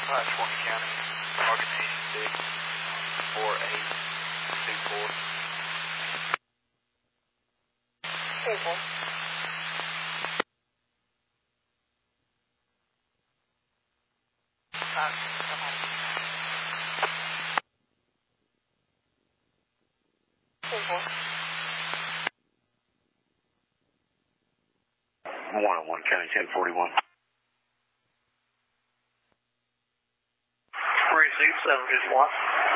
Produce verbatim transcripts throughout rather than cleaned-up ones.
Five twenty County, target eighty-six, four eight two four. Two four. Five. Two four. one oh one County, ten forty-one. Receive seven fifty-one.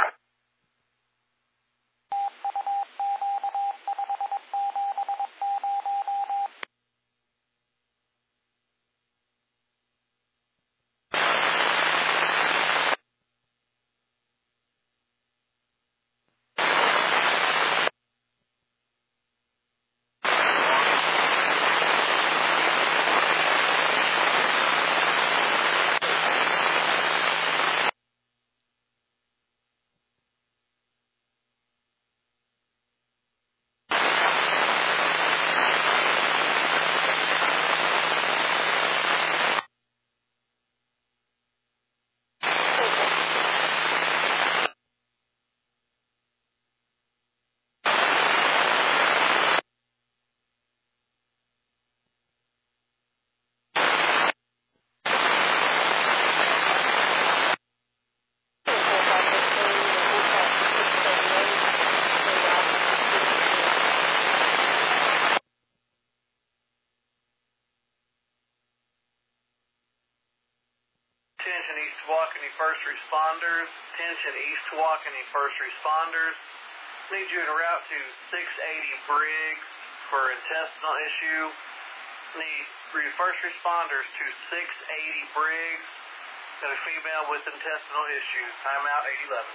Attention East Walkeny first responders. Attention East Walkeny first responders. Need you en route to six eighty Briggs for intestinal issue. Need first responders to six eighty Briggs. Got a female with intestinal issues. Timeout eight eleven.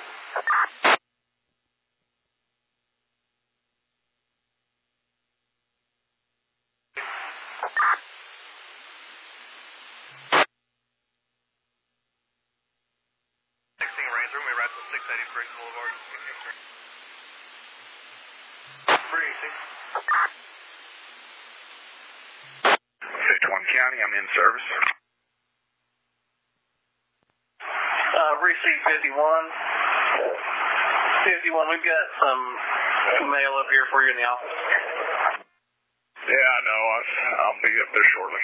sixteen Ranger, we right to six eighty Briggs Boulevard. Briefing. fifty-one County, I'm in service. Uh, receive fifty-one. fifty-one, we've got some mail up here for you in the office. Yeah, I know. I, I'll be up there shortly.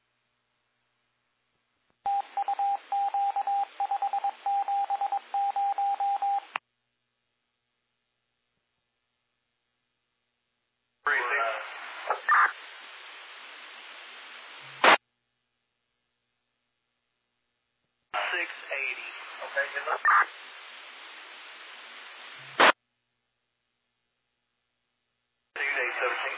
six eighty. Okay, good luck. Tuesday, seventeen.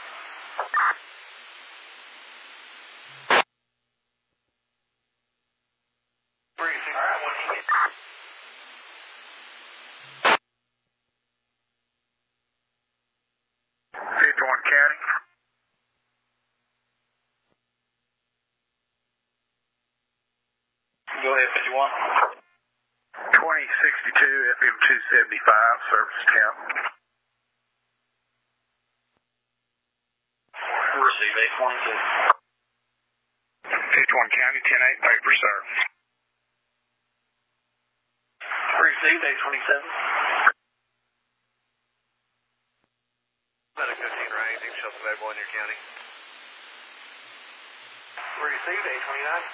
Briefing. All right, what do you get? fifty-one County. Go ahead, fifty-one. twenty sixty-two F M two seventy-five, service count. Receive eight twenty-two. fifty-one County, ten eight, paper serve. Receive eight twenty-seven. Medic fifteen or anything, shelter available in your county. Received eight twenty-nine.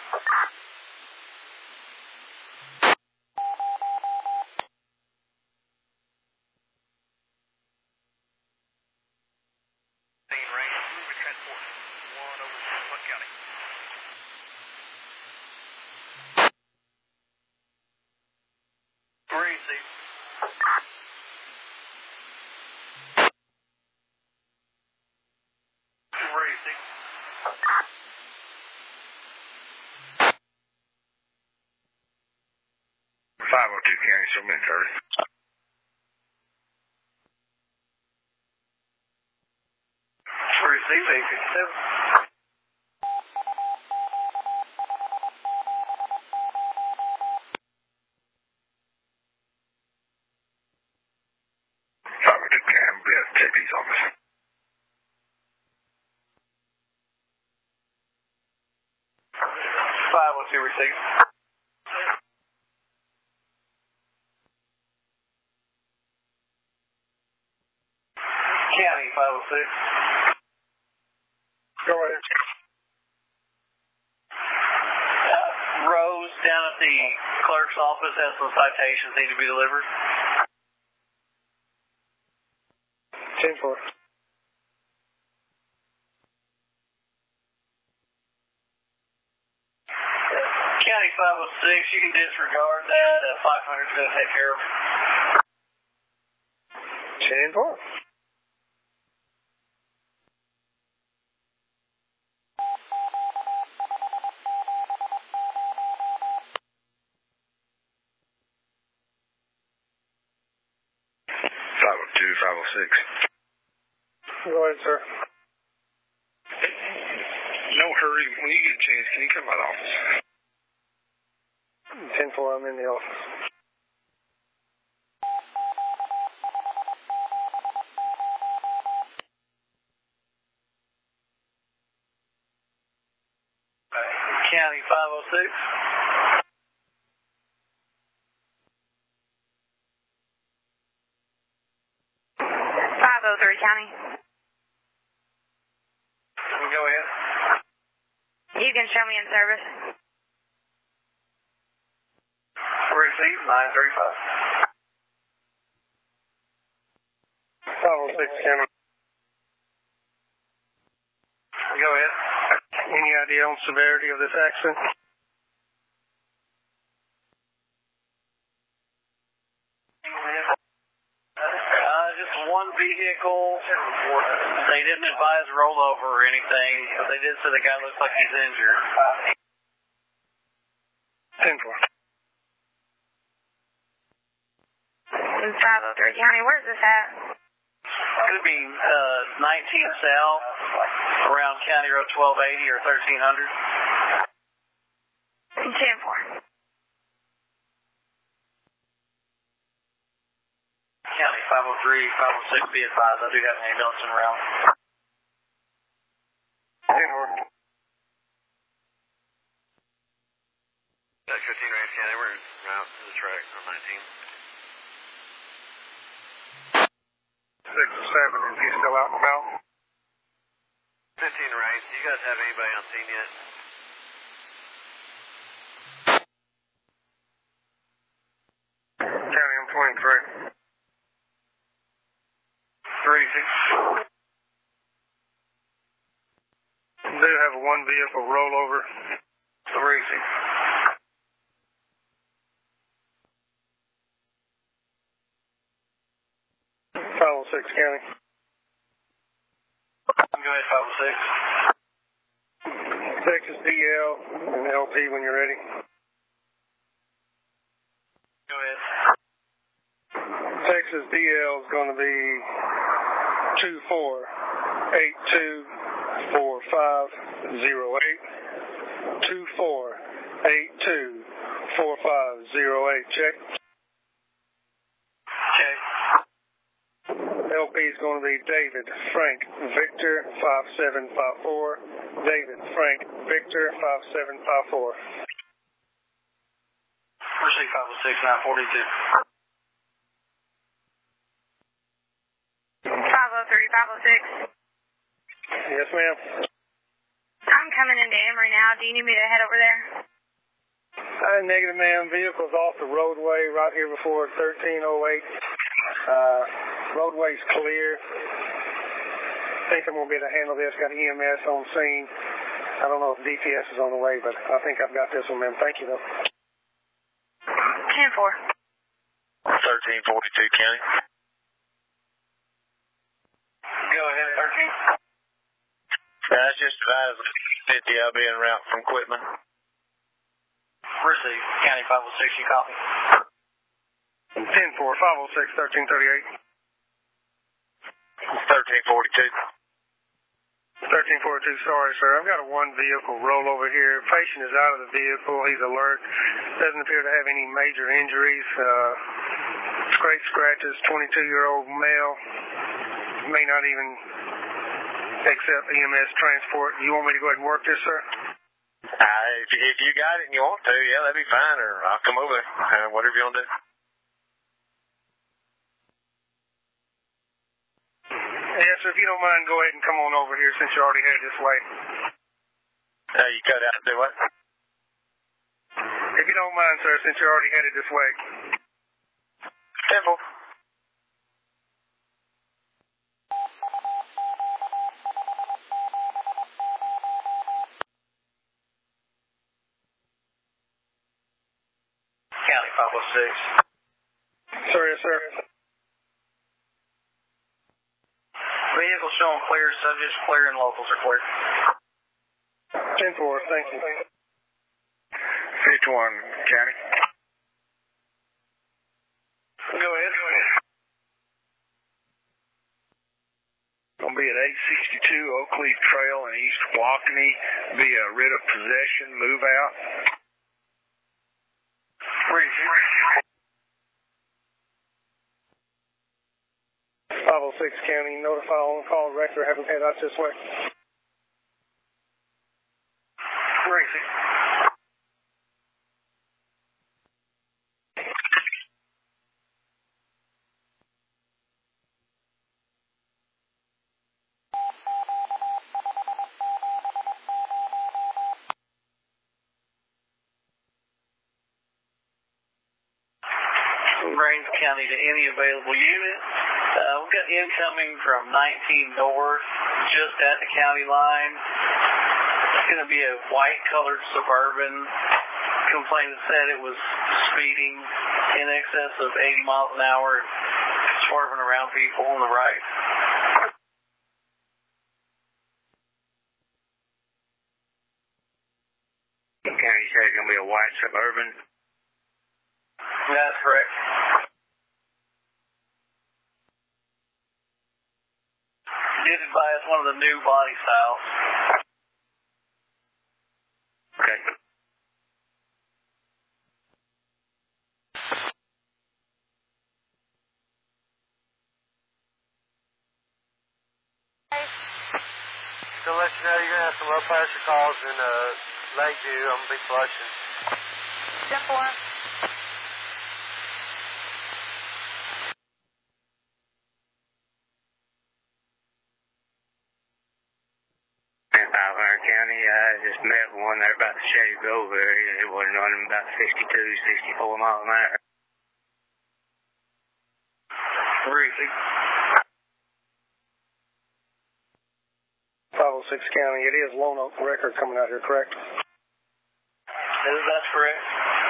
Range, moving transport. One over fifty-one County. Receive. Receive. five oh two County, so in service. Receive eight fifty-seven. five oh two County, I'm at Deputy's office. five oh two receive. six. Go ahead. Uh, Rose down at the clerk's office has some citations need to be delivered. ten four. County five oh six, you can disregard that. Uh, five hundred is going to take care of it. ten four. five oh two, five oh six. Go ahead, sir. No hurry. When you get a chance, can you come by the office? ten four, I'm in the office. County five oh six. five oh three, County. Go ahead. You can show me in service. Receive nine thirty-five. five oh six, County. Go ahead. Any idea on severity of this accident? Uh, just one vehicle. They didn't advise rollover or anything, but they did say the guy looks like he's injured. ten four. five oh three, County. Where's this at? Could be uh, nineteen South, around County Road twelve eighty or thirteen hundred. ten four. County five oh three, five oh six, be advised, I do have an ambulance in route. ten four. fifteen Range County, we're en route to the track on nineteen. six or seven, is he still out and about? fifteen Range, do you guys have anybody on scene yet? County, I'm twenty-three. three six. Do have a one vehicle rollover. three six. five oh six, County. Go ahead, five oh six. Texas D L and L P when you're ready. Go ahead. Texas D L is going to be two four eight two four five zero eight. two four eight two four five zero eight. Check. Check. L P is going to be David Frank Victor five seven five four. David Frank Victor five seven five four. Receive five oh six, nine forty-two. five oh three, five oh six. Yes, ma'am. I'm coming into Emory now. Do you need me to head over there? Uh, negative, ma'am. Vehicle's off the roadway right here before thirteen oh eight. Uh, roadway's clear. I think I'm going to be able to handle this. Got E M S on scene. I don't know if D P S is on the way, but I think I've got this one, ma'am. Thank you, though. ten four. thirteen forty-two County. Go ahead, thirteen. That's just advised fifty, I'll be en route from Quitman. Receive. County five oh six, you copy? ten four, five oh six, thirteen thirty-eight. thirteen forty-two. thirteen forty-two, sorry, sir. I've got a one vehicle rollover here. Patient is out of the vehicle. He's alert. Doesn't appear to have any major injuries. Uh, scrape scratches, twenty-two-year-old male. May not even accept E M S transport. You want me to go ahead and work this, sir? Uh, if, if you got it and you want to, yeah, that'd be fine, or I'll come over, uh, whatever you want to do. Yes, sir, if you don't mind, go ahead and come on over here since you're already headed this way. Uh, you cut out and do what? If you don't mind, sir, since you're already headed this way. Simple. County five oh six. Sir, yes, sir. Vehicle showing clear, subjects clear, and locals are clear. ten four, thank you. fifty-one, County. Go ahead. Go ahead. Gonna be at eight sixty-two Oak Leaf Trail in East Waukene. Be a writ of possession, move out. five oh six County, notify on call director, have him head out this way. Racing. Rains County to any available unit. Uh, we've got incoming from nineteen North, just at the county line. It's going to be a white-colored Suburban. Complainant said it was speeding in excess of eighty miles an hour, swerving around people on the right. The county said it's going to be a white Suburban. That's correct. Did advise one of the new body styles. Okay. To let you know, you're going to have some low pressure calls in uh, Lakeview. I'm going to be flushing. ten four. five hundred County, I just met one there about the Shady Grove area. It was running about sixty-two, sixty-four miles an hour. Racing. five oh six County, it is Lone Oak Record coming out here, correct? That's correct.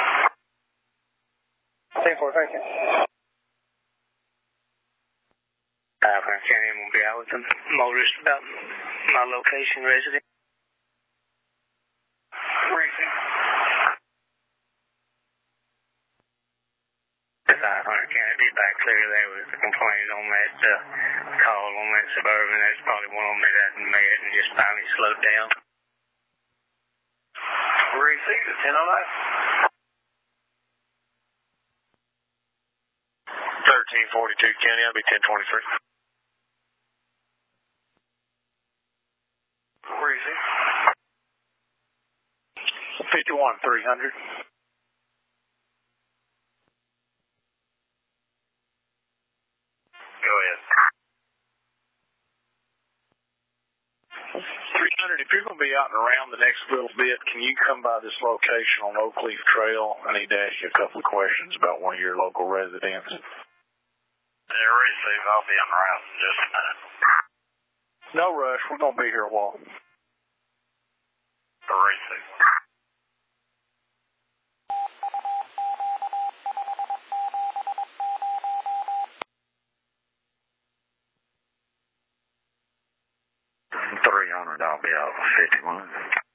ten four, thank you. five hundred County, I'm going to be out with the motorist about my location resident. Racing. five hundred County, be back clear. There was a complaint on that uh, call on that Suburban. That's probably one of them that hasn't met and just finally slowed down. Racing to ten oh nine. thirteen forty-two County, I'll be ten twenty-three. Racing. fifty-one three hundred. Go ahead. three hundred, if you're going to be out and around the next little bit, can you come by this location on Oak Leaf Trail? I need to ask you a couple of questions about one of your local residents. Yeah, receive. I'll be on the route in just a minute. No rush. We're going to be here a while. Receive. three hundred, I'll be out with fifty-one.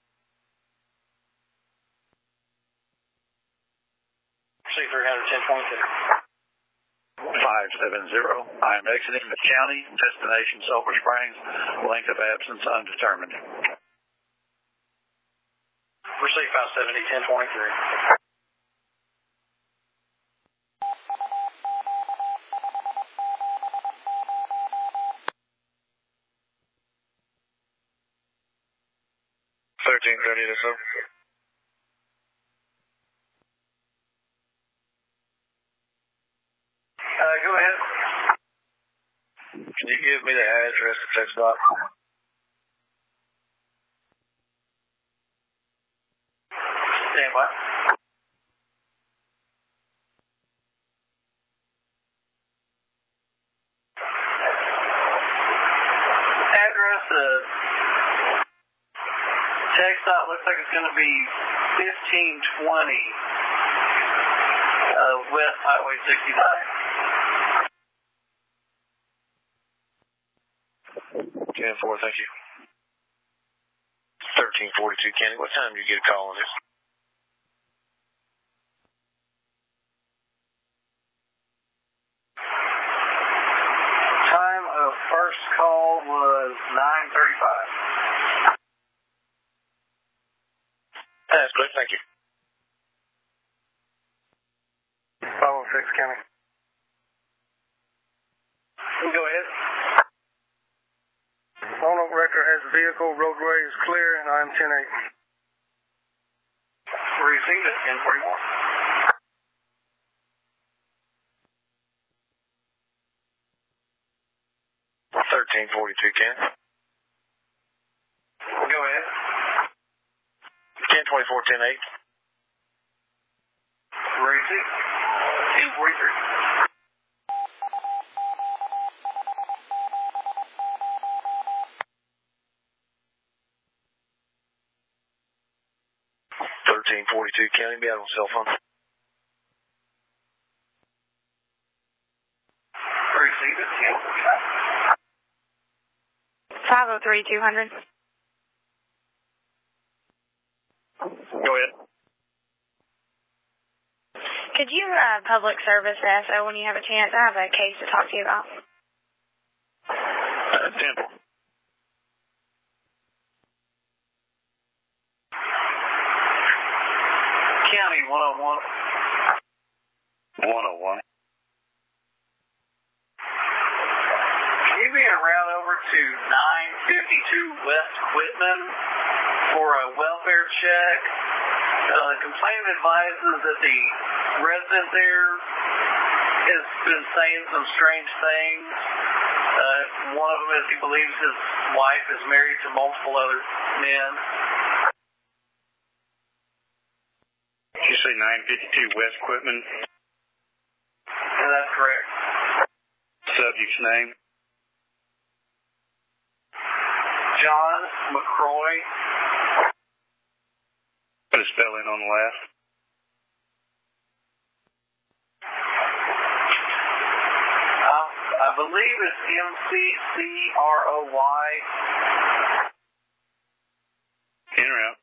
C three hundred, ten twenty-two. five seven zero. I am exiting the county. Destination Sulphur Springs. Length of absence undetermined. Receive five seventy, ten twenty-three. thirteen thirty to so. Uh, go ahead. Can you give me the address of T X-Dot? Stand by. Address of T X-Dot looks like it's going to be fifteen twenty uh, West Highway sixty-nine. ten four, thank you. thirteen forty-two, Kenny. What time do you get a call on this? Time of first call was nine thirty-five. That's good, thank you. five oh six, County. Go ahead. Lone Oak record has a vehicle, roadway is clear, and I'm ten eight. Received at ten forty-one. thirteen forty-two, Kenny. Go ahead. ten twenty-four, ten eight. Received. ten forty-three. thirteen forty-two, Kenny. Be out on cell phone. Received at ten forty-five. five oh three, two hundred. Go ahead. Could you uh, public service S O when you have a chance? I have a case to talk to you about. Uh, ten four. County one oh one. one oh one. Can you be around over to nine fifty-two West Quitman for a welfare check? Uh, the complainant advises that the resident there has been saying some strange things. Uh, one of them is he believes his wife is married to multiple other men. Did you say nine fifty-two West Quitman? And that's correct. Subject's name? John McCroy. Put a spelling on the last. Uh, I believe it's M C C R O Y. In or out?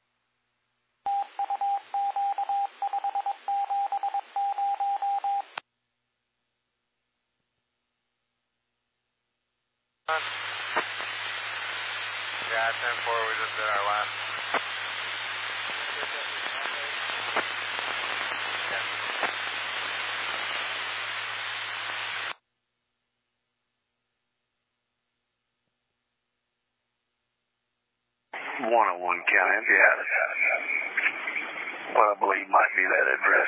Yeah, ten four, we just did our last. one oh one County, yeah. What I believe might be that address.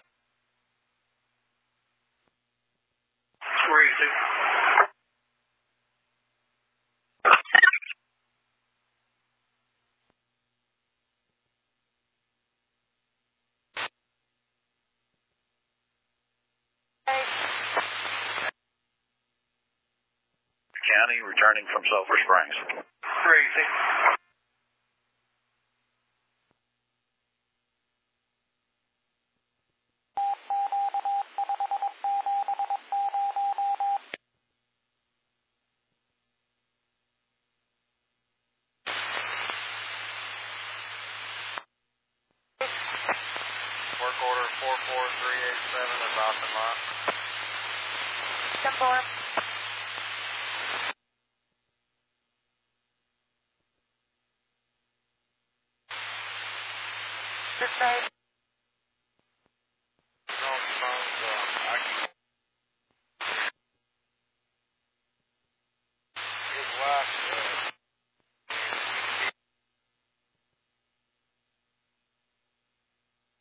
Where is it? County, returning from Sulphur Springs. Where is it? Work order four four three eight seven is off and lot. ten four. This side. No phones, uh, I can... His wife, uh...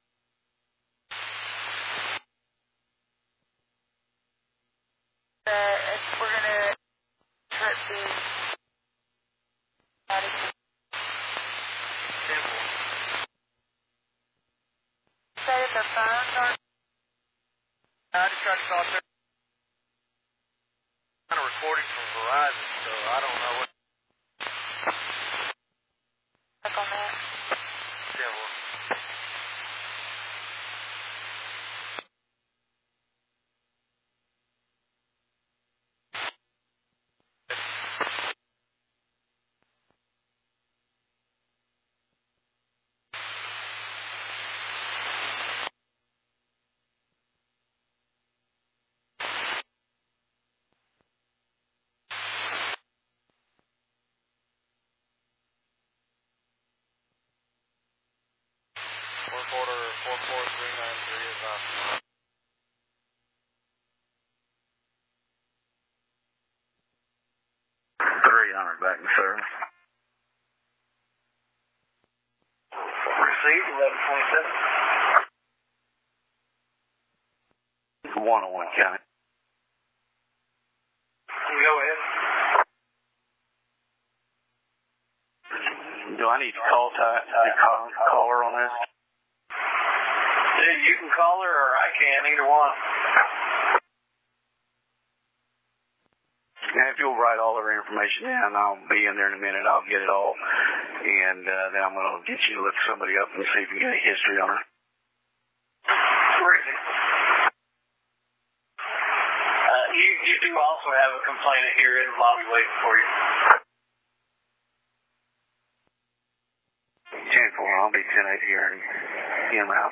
Uh, the phones or? I just tried to call through. I'm kind of recording from Verizon, so I don't know what. Click on that. Yeah, well. Work order four four three nine three is off. three hundred back in service. Received eleven twenty-seven. one oh one County. Go ahead. Do I need to call, ty- call, call her on this? Yeah, you can call her or I can, either one. And if you'll write all her information down, I'll be in there in a minute. I'll get it all. And uh, then I'm going to get you to look somebody up and see if you can get a history on her. Where is it? Uh, you, you do also have a complainant here in the lobby waiting for you. ten four, I'll be ten eight here and in and out.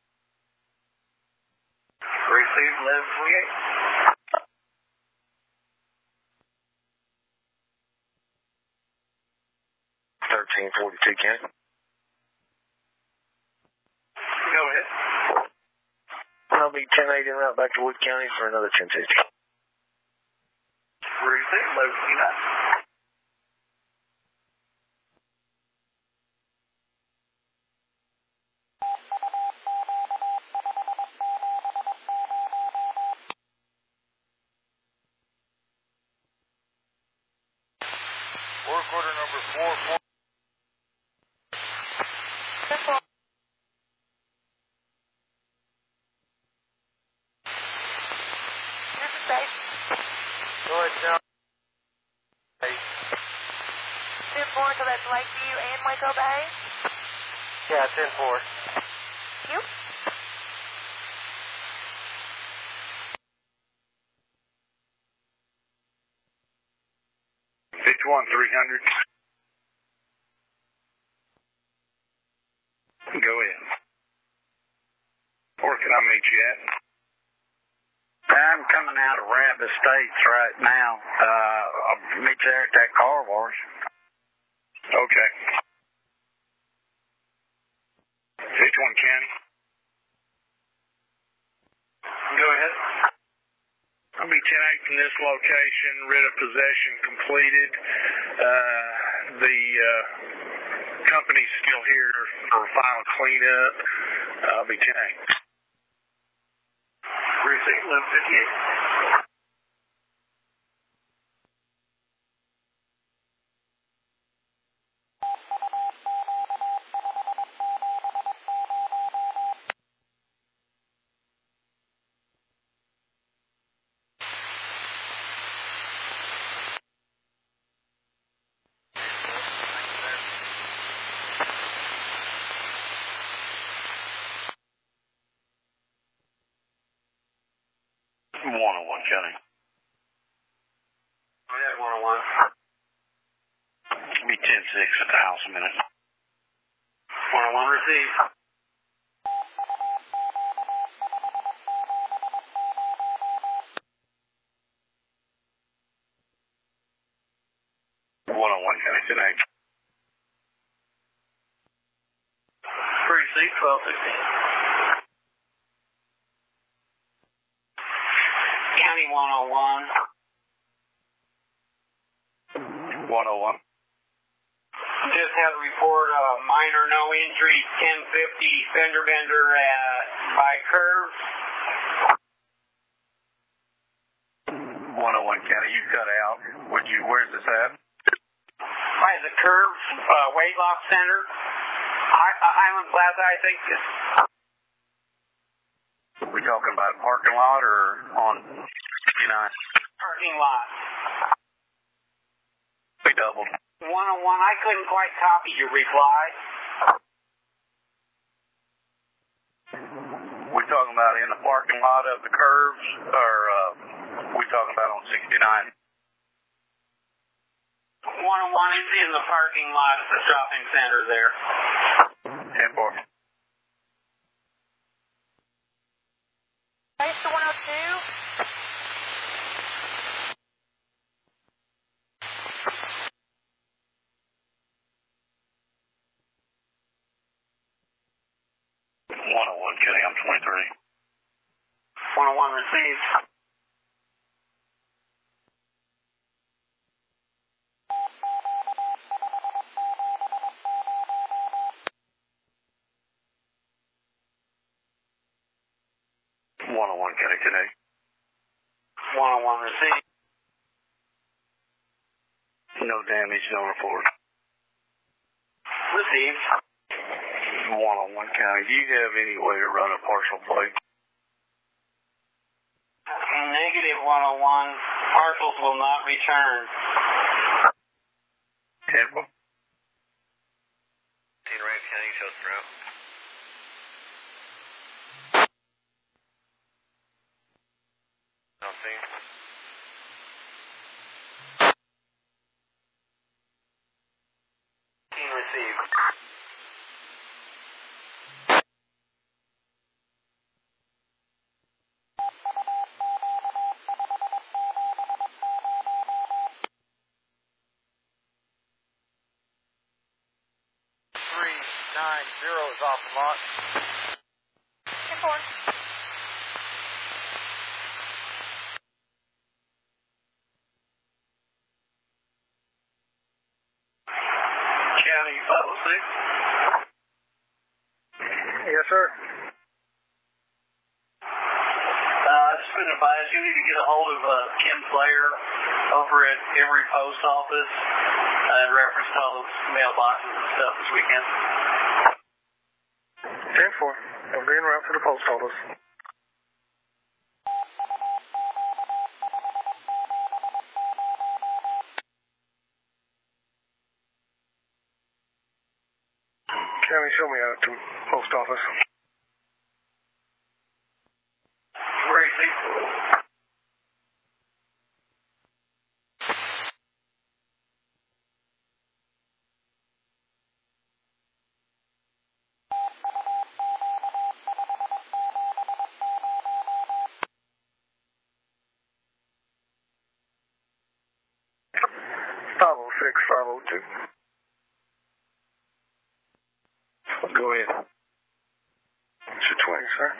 Received eleven twenty-eight. thirteen forty-two County. Go ahead. I'll be ten eight en route back to Wood County for another ten fifty. Received eleven twenty-nine. Work order number four four. Simple. This is safe. Go ahead, John. Hey. ten four, so that's Lakeview and Waco Bay. Yeah, ten four. You? fifty-one three hundred. Go ahead. Where can I meet you at? I'm coming out of Rabbit Estates right now. Uh, I'll meet you there at that car wash. Okay. fifty-one County. Go ahead. I'll be ten eight from this location. Writ of possession completed. Uh, the uh, company's still here for final cleanup. I'll be ten eight. Received eleven fifty-eight. one oh one County. I had one oh one. I'll be ten six at the house a minute. one oh one received. one oh one County, ten eight. Received twelve sixteen. County one oh one. one oh one. Just had a report of minor no injury, ten fifty fender bender at by curve. one oh one County, you cut out. Would you, where's this at? By the curve, uh, weight loss center. I, uh, Island Plaza, I think. We talking about parking lot or on sixty-nine? Parking lot. We doubled. one oh one, I couldn't quite copy your reply. We talking about in the parking lot of the curves, or uh, we talking about on sixty-nine? one oh one is in the parking lot at the shopping center there. ten four. Base to one oh two. one oh one, Kenny, I'm twenty-three. one oh one received. one oh one, Kenny, today. one oh one received. No damage, no report. Received. one oh one County, do you have any way to run a partial plate? Negative one oh one. Partials will not return. ten four. Ranch County, shows throughout. Nothing. Received. three nine zero is off the lot. ten four. County five oh six. Yes, sir. Uh, I just been advised you need to get a hold of uh, Kim Slayer over at Emory Post Office uh, in reference to all those mailboxes and stuff this weekend. ten four. I'm being route to the post office. County, show me out to post office. Crazy. five oh six, five oh two. Go ahead. It's your twenty, sir.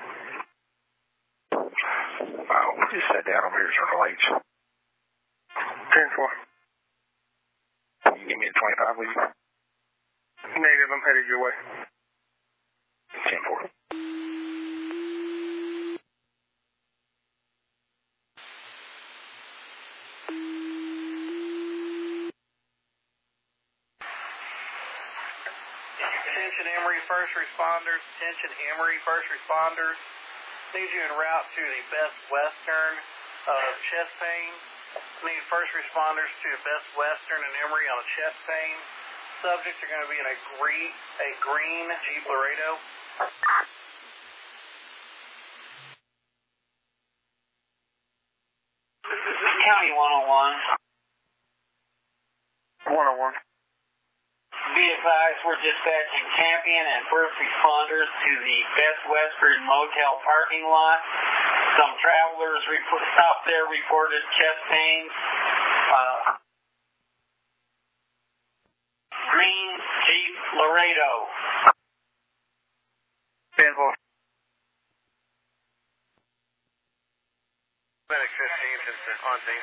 Wow, we just sat down over here, Circle H. ten four. Can you give me a twenty-five, will you? Negative, I'm headed your way. ten four. Attention Emory first responders, attention Emory first responders. Need you en route to the Best Western of chest pain. Need first responders to Best Western and Emory on a chest pain. Subjects are going to be in a green, a green Jeep Laredo. County one oh one. one oh one. Be advised, we're dispatching champion and first responders to the Best Western Motel parking lot. Some travelers report, stopped there, reported chest pains. Uh, green Jeep Laredo. ten four. Medic fifteen, just on scene.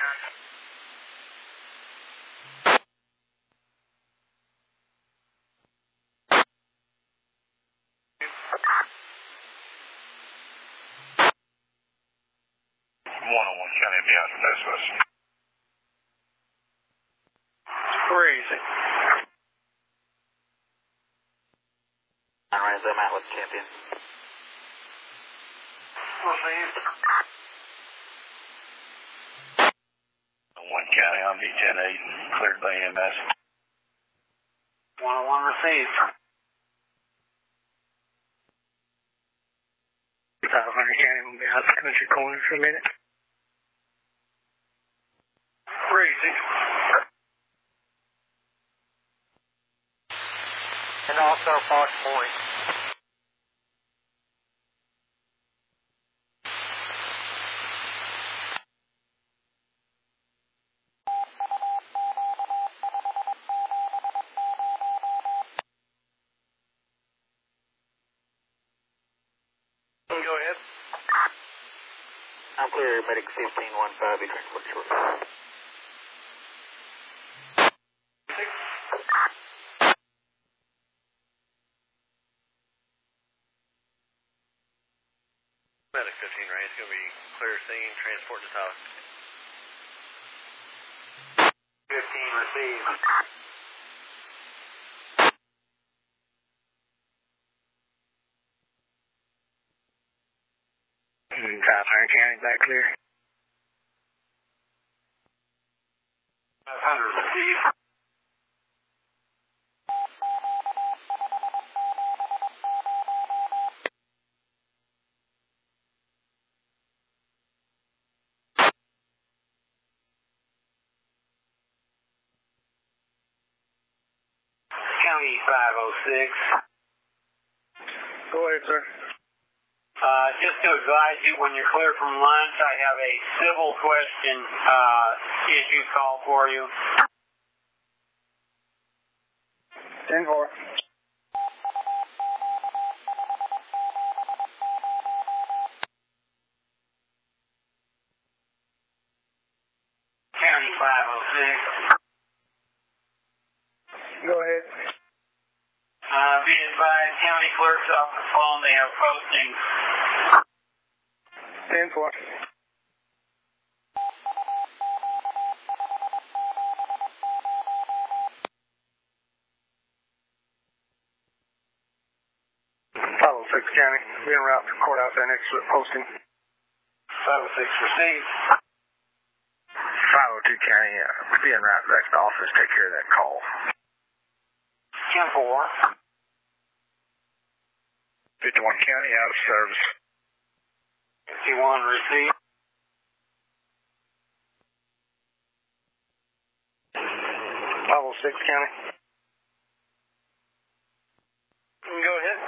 one oh one County, be out to Best Western. Crazy. I ran them out with champion. Received. one County on V ten eight, cleared by E M S. one oh one received. five hundred County will be out of the country corner for a minute. Crazy. And also Fox Point. Go ahead. I'm clear, medic fifteen one five, be transport short. Medic fifteen, right? It's going to be clear scene, transport to top. fifteen received. five hundred County back clear. five hundred received. County five oh six. Go ahead, sir. Uh, just to advise you, when you're clear from lunch, I have a civil question uh, issue call for you. ten four. County five oh six. Go ahead. Uh, be advised, county clerk's off the phone. They have postings. ten four. five oh six County, be en route to courthouse annex posting. five oh six received. five oh two County, uh, be en route back to the office, take care of that call. ten four. fifty-one County, out of service. fifty-one received. five oh six County. Go ahead.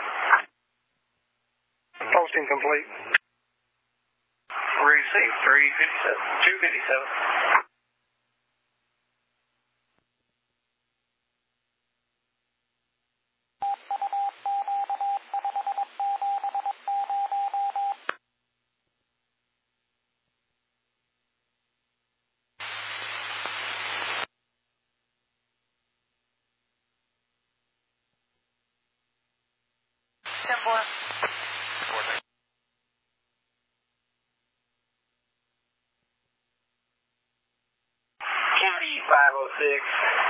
Posting complete. Received. three fifty-seven. two fifty-seven. ten four. County five oh six.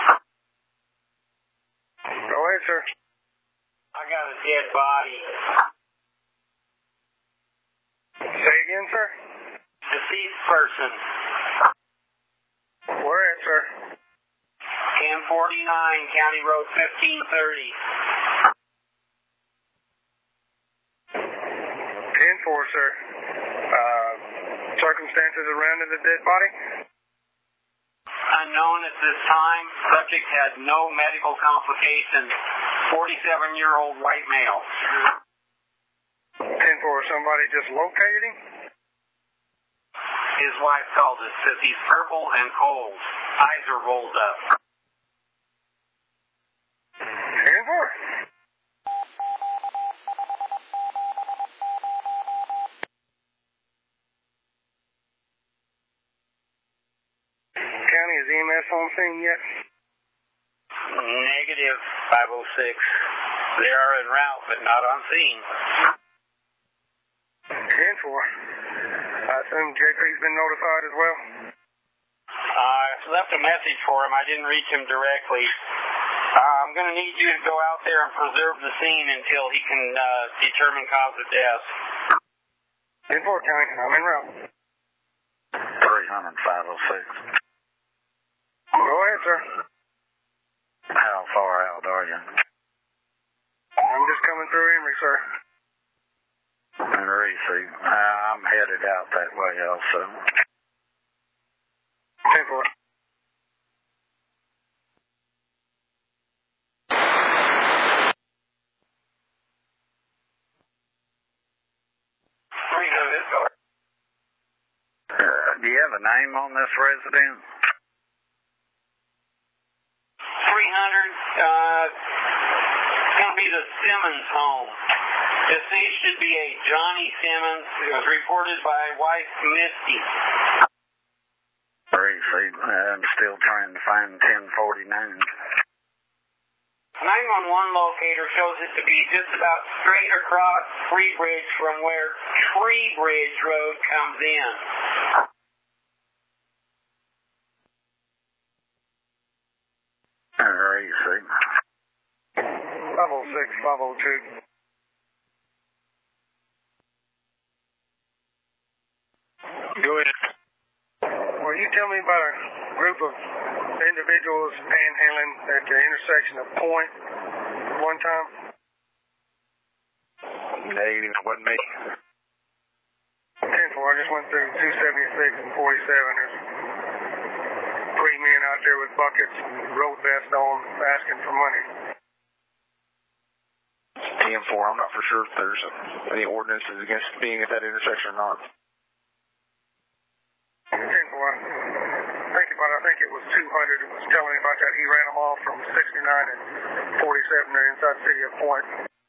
Go ahead, sir. I got a dead body. Say again, sir. Deceased person. Where at, sir? ten forty-nine, County Road fifteen thirty. ten four, sir. Uh, circumstances around the dead body? Unknown at this time. Subject had no medical complications. forty-seven-year-old white male. ten four, somebody just located him? His wife called us, says he's purple and cold. Eyes are rolled up. ten four. County, is E M S on scene yet? Negative five oh six. They are en route, but not on scene. ten four. I assume J P's been notified as well? I left a message for him. I didn't reach him directly. Uh, I'm going to need you to go out there and preserve the scene until he can uh, determine cause of death. ten four, County. I'm en route. three hundred, five oh six. Go ahead, sir. How far out are you? I'm just coming through Emory, sir. And Reese, uh, I'm headed out that way also. ten four. Uh, do you have a name on this resident? three hundred, uh, it's going to be the Simmons home. Deceased should be a Johnny Simmons. It was reported by wife Misty. Reese, I'm still trying to find ten forty-nine. nine one one locator shows it to be just about straight across Free Bridge from where Tree Bridge Road comes in. Reese. five oh six, five oh two. Go ahead. Will you tell me about a group of individuals panhandling at the intersection of Point one time? Negative, it wasn't me. ten four, I just went through two seventy-six and forty-seven. There's three men out there with buckets and road vests on asking for money. ten four, I'm not for sure if there's any ordinances against being at that intersection or not. ten four, think about it, I think it was two hundred that was telling me about that. He ran them off from sixty-nine and forty-seven there inside the city of Point.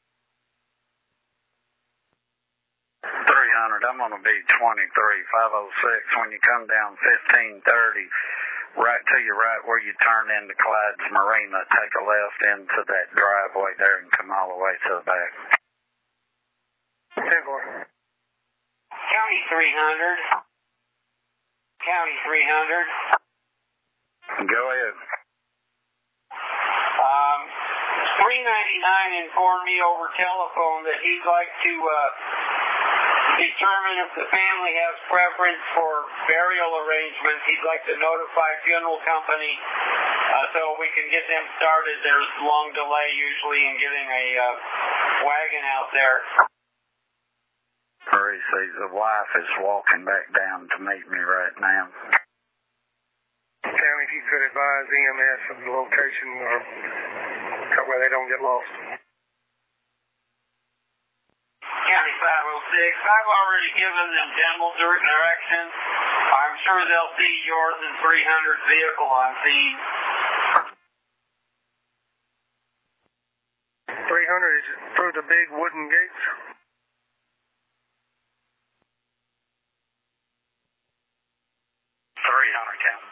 three hundred, I'm going to be twenty-three, five oh six. When you come down fifteen thirty, right to your right where you turn into Clyde's Marina, take a left into that driveway there and come all the way to the back. ten four. County three hundred. County three hundred. Go ahead. Um, three ninety-nine informed me over telephone that he'd like to uh, determine if the family has preference for burial arrangements. He'd like to notify funeral company uh, so we can get them started. There's long delay usually in getting a uh, wagon out there. Reese, the wife is walking back down to meet me right now. County, if you could advise E M S of the location or that way they don't get lost. County five oh six, I've already given them general directions. I'm sure they'll see yours and three hundred vehicle on scene. three hundred is through the big wooden gates. three hundred, count.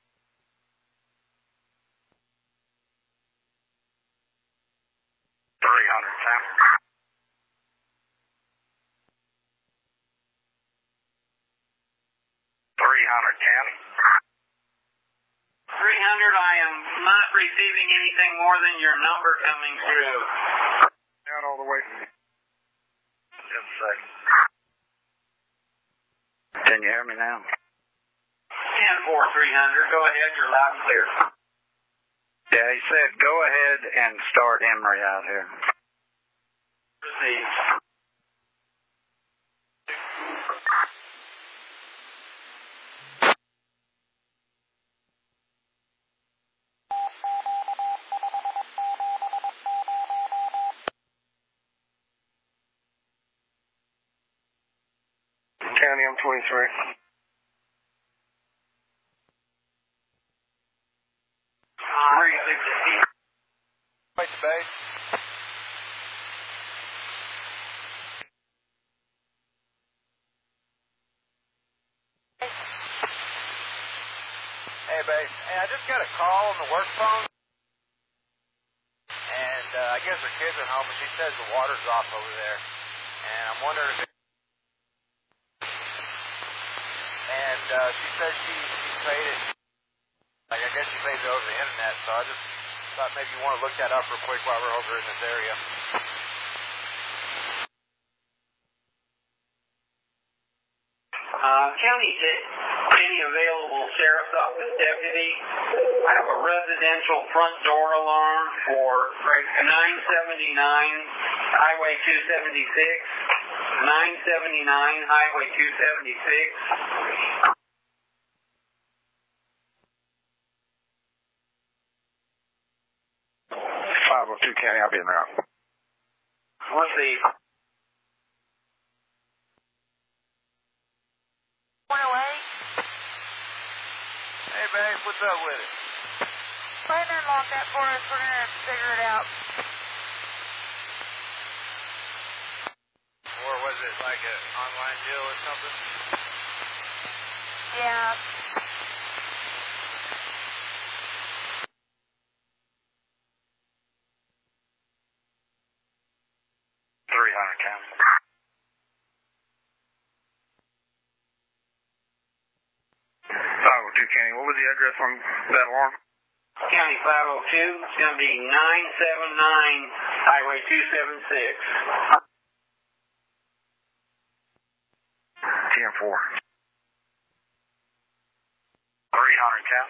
three hundred, count. three hundred, county. three hundred, I am not receiving anything more than your number coming through. Out all the way. Just a second. Can you hear me now? ten four, three hundred, go ahead, you're loud and clear. Yeah, he said go ahead and start Emory out here. Received. County, I'm twenty-three. Wait, base. Hey, base. Hey, I just got a call on the work phone. And uh, I guess her kids are home, and she says the water's off over there. And I'm wondering if it... And uh, she says she, she paid it. Like, I guess she pays it over the internet, so I just thought maybe you want to look that up real quick while we're over in this area. Uh, county, any available sheriff's office deputy. I have a residential front door alarm for nine seventy-nine Highway two seventy-six. nine seventy-nine Highway two seventy-six. five oh two County, I'll be en route. Let's see. one oh eight. Hey, babe, what's up with it? Go ahead and unlock that for us. We're going to figure it out. Or was it like an online deal or something? Yeah. three hundred County. five oh two County, what was the address on that alarm? County five oh two, it's going to be nine seventy-nine Highway two seventy-six. ten four. three hundred County.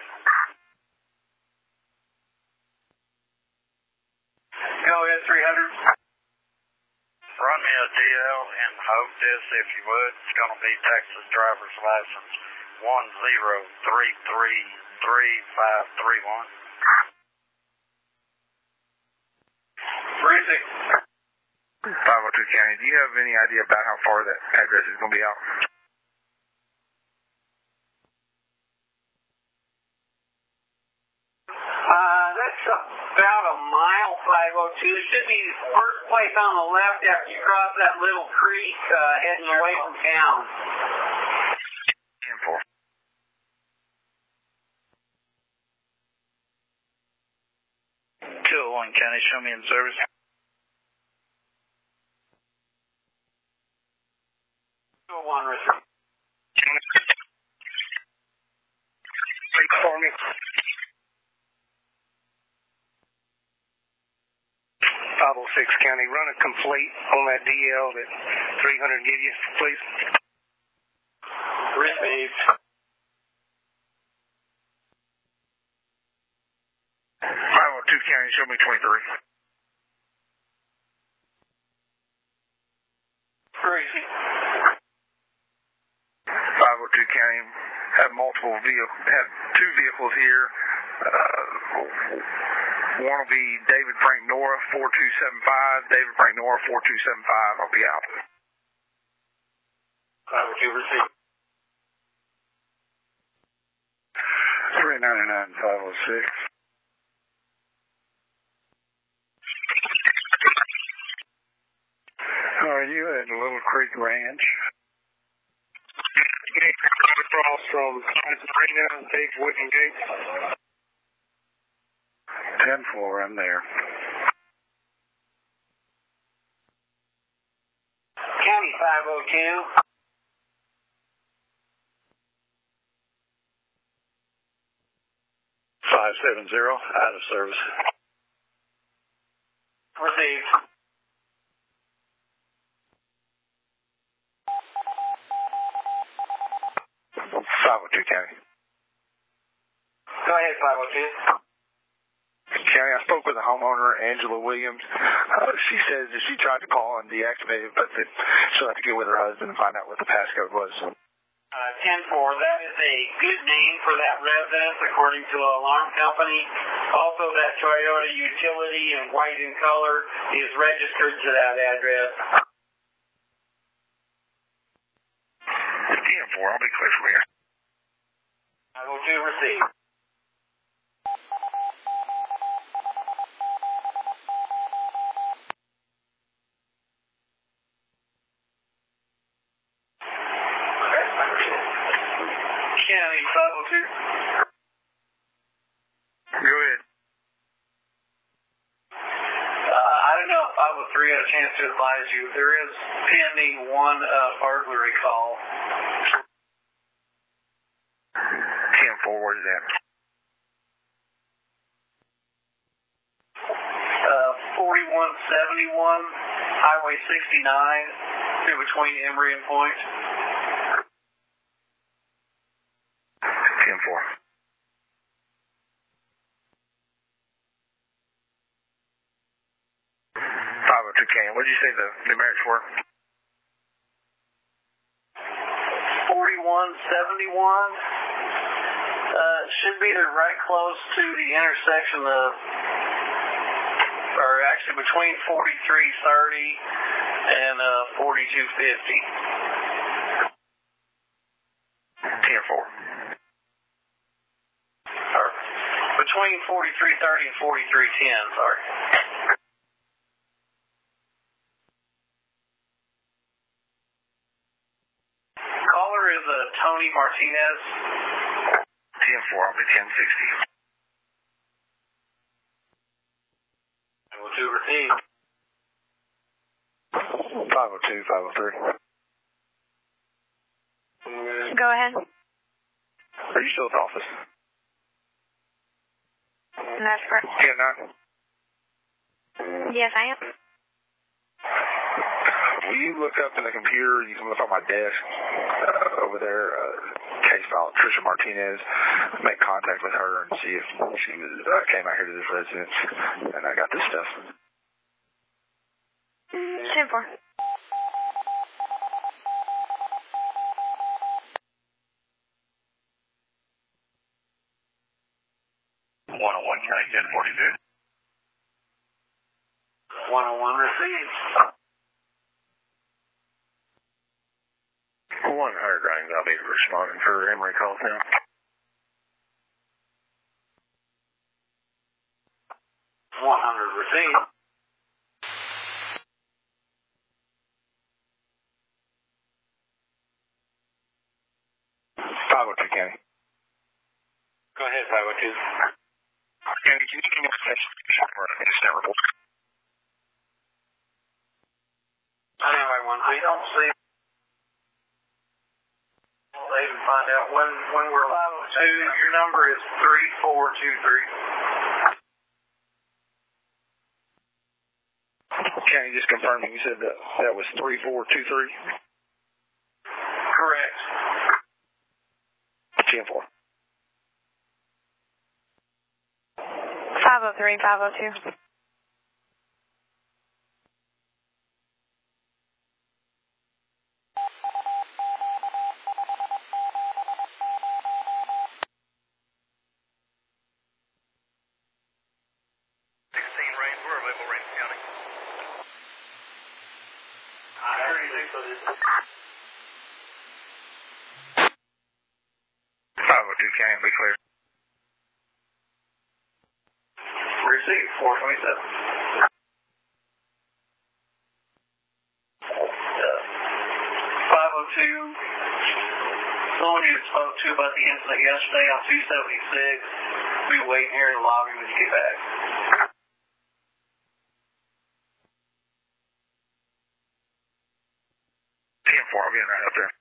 Go ahead, three hundred. Run me a D L and hope this, if you would. It's going to be Texas driver's license one zero three three three five three one. three six. five oh two County, do you have any idea about how far that address is going to be out? Uh, that's about a mile, five oh two. It should be the first place on the left after you cross that little creek, uh, heading away from town. ten four. two oh one County, show me in service. two oh one, receive. Wait for me. five oh six County, run a complete on that D L that three hundred give you, please. Received. five oh two County, show me twenty-three. Received. five oh two County, have multiple vehicles, have two vehicles here. Uh, one will be David Frank Nora, four two seven five. David Frank Nora, four two seven five. I'll be out. five oh two, received. three ninety-nine, five oh six. Are you at Little Creek Ranch? Across from Science Arena, Dave Wooden Gate. ten four, I'm there. County five oh two. five seven zero, out of service. Received. five oh two County. Go ahead, five oh two. County, I spoke with the homeowner, Angela Williams. Uh, she says that she tried to call and deactivate it, but that she'll have to get with her husband and find out what the passcode was. So. Uh, ten four, that is a good name for that residence, according to an alarm company. Also, that Toyota utility in white in color is registered to that address. ten four, I'll be clear from here. five oh two, received. County five oh two. Go ahead. Uh, I don't know if five oh three had a chance to advise you. There is pending one uh, burglary call. ten four, where's that? Uh, forty-one seventy-one, Highway sixty-nine, in between Emory and Point. did you say the numerics were? forty-one seventy-one. Uh, should be there right close to the intersection of, or actually between forty-three thirty and uh, forty-two fifty. ten four. Or between forty-three thirty and forty-three ten, sorry. Caller is uh, Tony Martinez. ten four, I'll be ten sixty. We'll do repeat. five oh two, five oh three. Go ahead. Are you still at the office? That's correct. ten nine. Yes, I am. Will you look up in the computer? You can look on my desk uh, over there, uh, case file, Trisha Martinez. Make contact with her and see if she was, uh, came out here to this residence and I got this stuff. ten four. one oh one County ten forty-two. one oh one received. one hundred Rings, I'll be responding for Emory calls now. one hundred received. five oh two County. Go ahead, five oh two. County, can you give me a station for an incident report? Anyway, when we don't see, they can find out when when we're five oh two. Your number is three four two three. County, just confirming, you said that that was three four two three? Correct. ten four. five oh three, five oh two. sixteen Range, we're available, Range County. five oh two County, be clear. Receive four twenty-seven. five oh two. Someone you spoke to about the incident yesterday on two seventy-six. We'll be waiting here in the lobby when you get back. ten four, I'll be in right up there.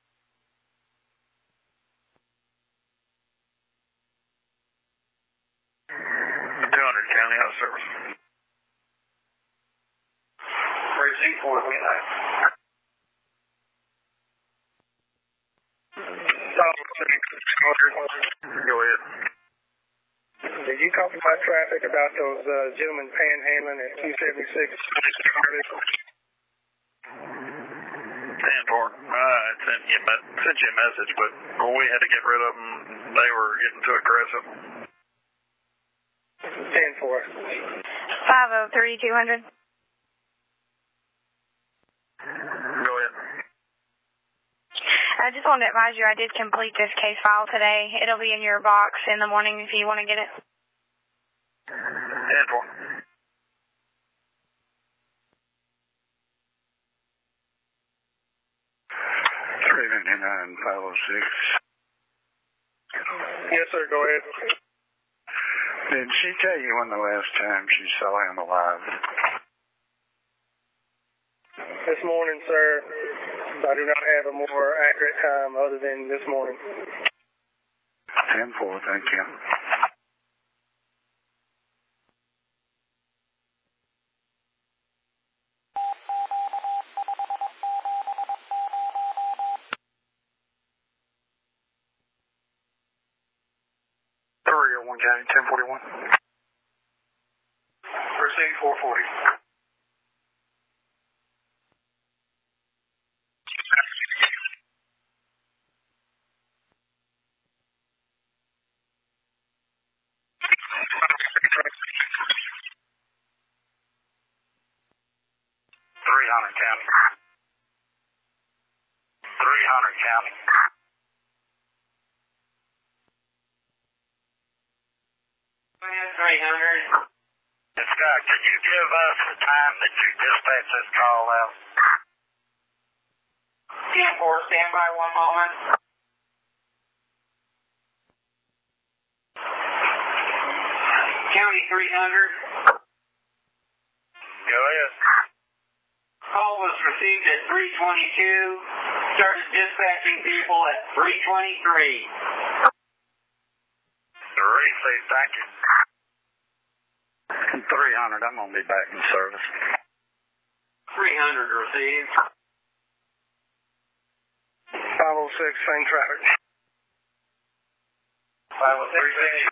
two hundred County, out of service. Receive four twenty-nine. Go ahead. Did you copy my traffic about those uh, gentlemen panhandling at two seventy-six? ten four. I sent you, sent you a message, but we had to get rid of them. They were getting too aggressive. ten four. five oh three, two hundred. Go ahead. I just wanted to advise you I did complete this case file today. It'll be in your box in the morning if you want to get it. ten four. three fifty-nine, five oh six. Yes, sir, go ahead. Did she tell you when the last time she saw him alive? This morning, sir. I do not have a more accurate time other than this morning. ten four, thank you. three oh one County, ten forty-one. Receive four forty. Hunter County. three Hunter County. three hundred. Scott, could you give us the time that you dispatched this call out? ten four, stand by one moment. County three hundred. Go ahead. Call was received at three twenty-two. Started dispatching people at three twenty-three. Receive, thank you. three hundred, I'm going to be back in service. three hundred received. five oh six, same traffic. five oh six.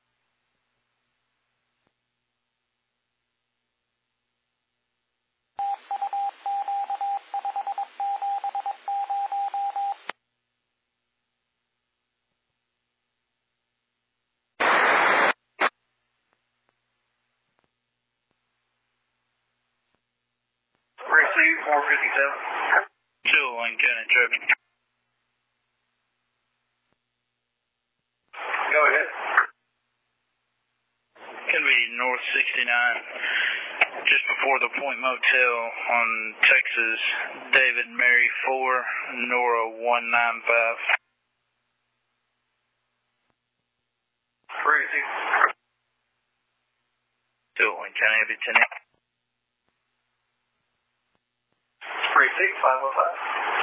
four fifty-seven. Two Lane County traffic. Go ahead. Gonna be North sixty-nine, just before the Point Motel on Texas. David Mary four, Nora one nine five. Crazy. Two Lane County, heavy ten. three six five oh five.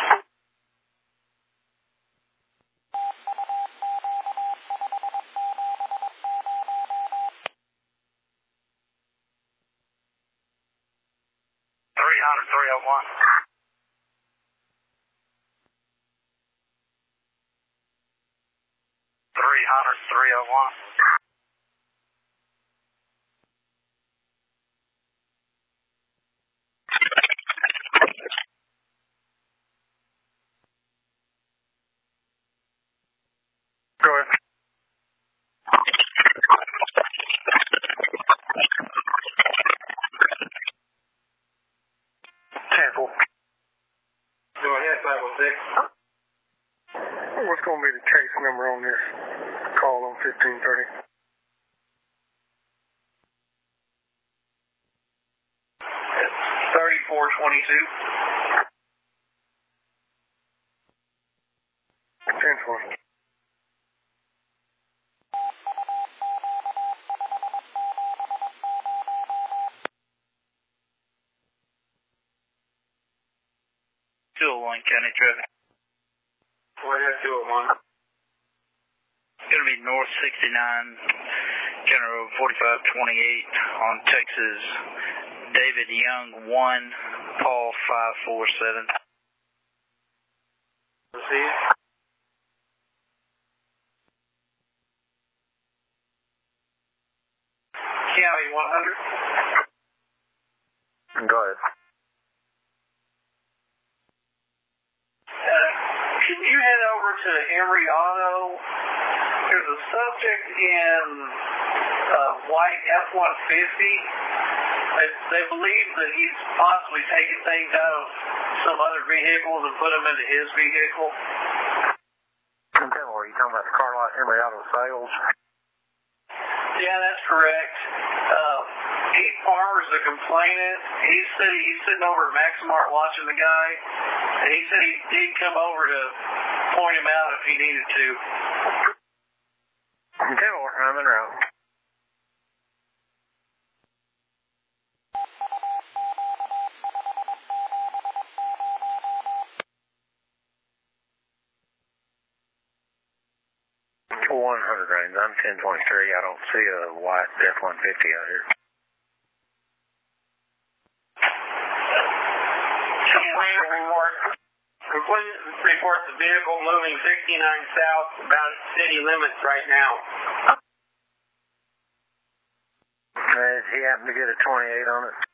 three hundred, three oh one. three hundred, three oh one. Go ahead. ten four. Go ahead, five oh six. What's going to be the case number on this call on fifteen thirty? It's thirty-four twenty-two. ten four. Two Lane County traffic. Go ahead, two oh one. Gonna be North sixty-nine, County Road forty-five twenty-eight on Texas. David Young one, Paul five four seven. Received. County one hundred. Go ahead. Uh, can you head over to Emory Auto? There's a subject in uh, white F one fifty. They, they believe that he's possibly taking things out of some other vehicles and put them into his vehicle. Okay, well, are you talking about the car lot Emory Auto Sales? Yeah, that's correct. Uh, Pete Farmer's the complainant. He's sitting, he's sitting over at Maximart watching the guy, and he said he, he'd come over to point him out if he needed to. Okay, well, I'm en route. one hundred range. I'm ten twenty-three. I don't see a white F one fifty out here. Complainant report. Complainant reports the vehicle moving sixty-nine south about city limits right now. Does he happen to get a twenty-eight on it?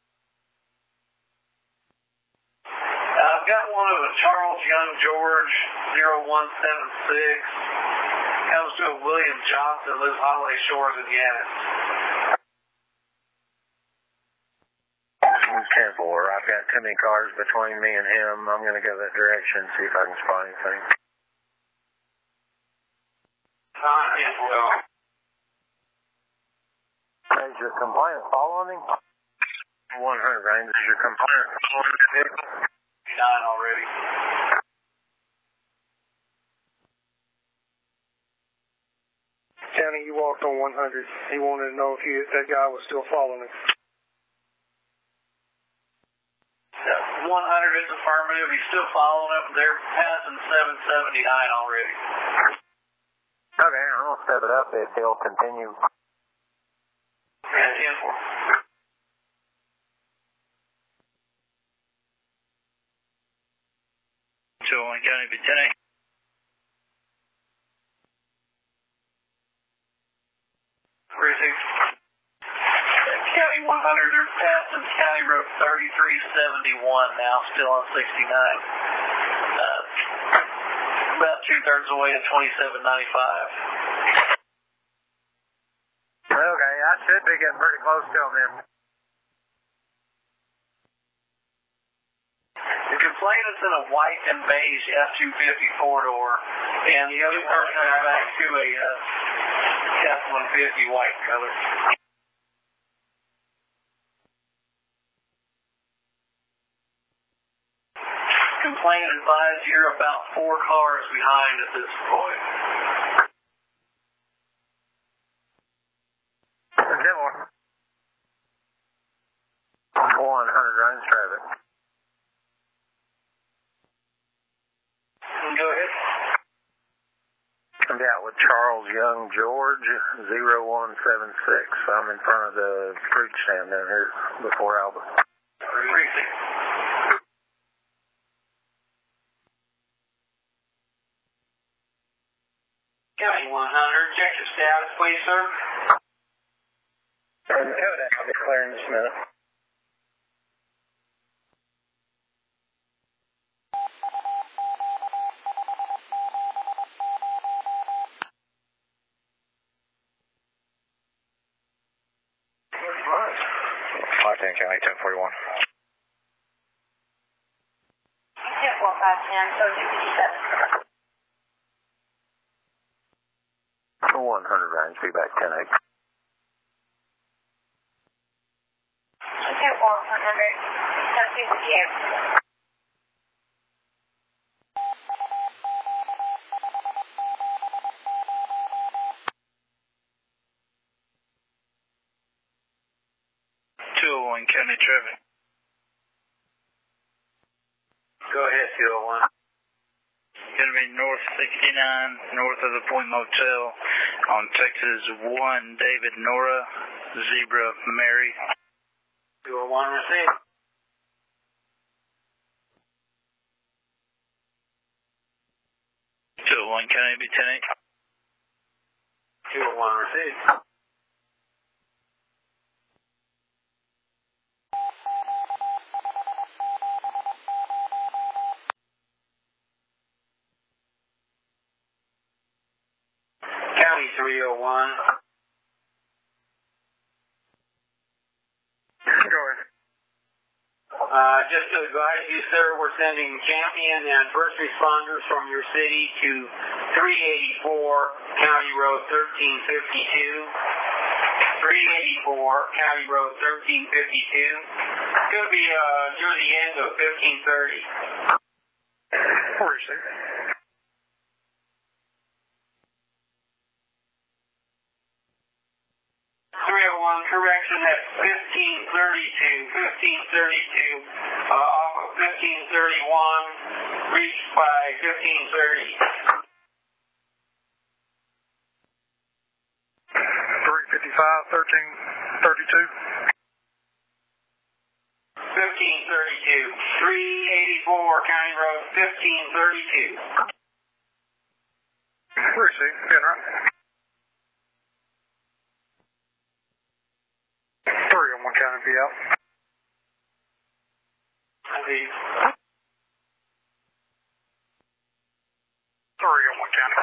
I've got one of a Charles Young George zero one seven six. Comes to a William Johnson, lives Holiday Shores in Yanis. ten four. I've got too many cars between me and him. I'm going to go that direction, see if I can spot anything. Hey, is your complainant following him? one hundred, Raines. Is your complainant following the vehicle? Nine already. County, you walked on one hundred. He wanted to know if you, that guy was still following him. one hundred is affirmative. He's still following up. They're passing seven seventy-nine already. Okay, I'm going to step it up if he'll continue. Yeah, ten four. two oh one County, be ten eight. Precinct. County one hundred, they're passing County Road thirty-three seventy-one now, still on sixty-nine. Uh, about two-thirds away to twenty-seven ninety-five. Okay, I should be getting pretty close to him then. The complainant's in a white and beige F two fifty four-door, and the other person is back to a uh, F one fifty white color. Complainant advised you're about four cars behind at this point. one hundred Raines traffic. Go ahead. I'm out with Charles Young George, zero one seven six. I'm in front of the fruit stand down here before Alba. Precinct. County one hundred, check your status, please, sir. I'll be clearing this minute. Five-ten County, ten forty-one. ten four five ten, so fifty-seven. one hundred Raines, be back ten eight. ten four one hundred, ten fifty-eight. two oh one County traffic. Go ahead, two oh one. Going to be north sixty-nine, north of the Point Motel, on Texas one, David Nora, Zebra Mary. two oh one received. two oh one County, be ten eight. two oh one received. County three oh one. Go ahead. Uh, just to advise you, sir, we're sending champion and first responders from your city to three eighty-four County Road thirteen fifty-two. three eighty-four County Road thirteen fifty-two. It's going to be uh, near the end of fifteen thirty. Where is it? three oh one, correction at fifteen thirty-two, fifteen thirty-two, uh, off of fifteen thirty-one, reached by fifteen thirty. three fifty-five, thirteen thirty-two. fifteen thirty-two, three eighty-four County Road, fifteen thirty-two. Where is he? Yeah, right. three oh one County, be out. Indeed. three oh one County.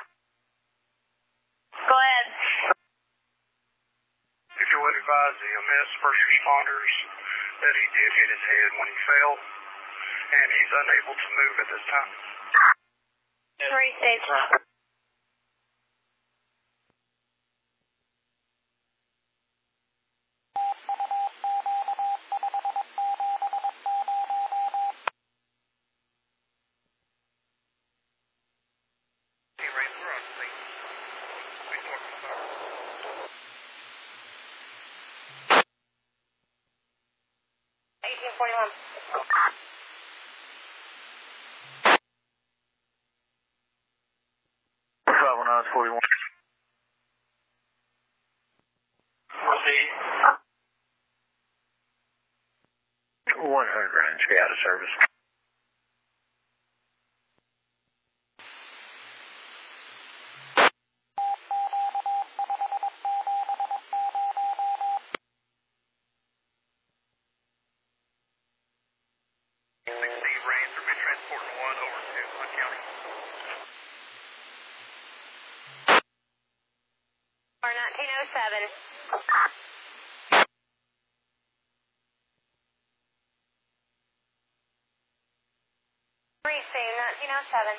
Go ahead. If you would advise the advised first responders that he did hit his head when he fell, and he's unable to move at this time. Three stage. eighteen forty-one. five one nine forty-one. one hundred range, be out of service. Or nineteen oh seven. Three soon, nineteen oh seven.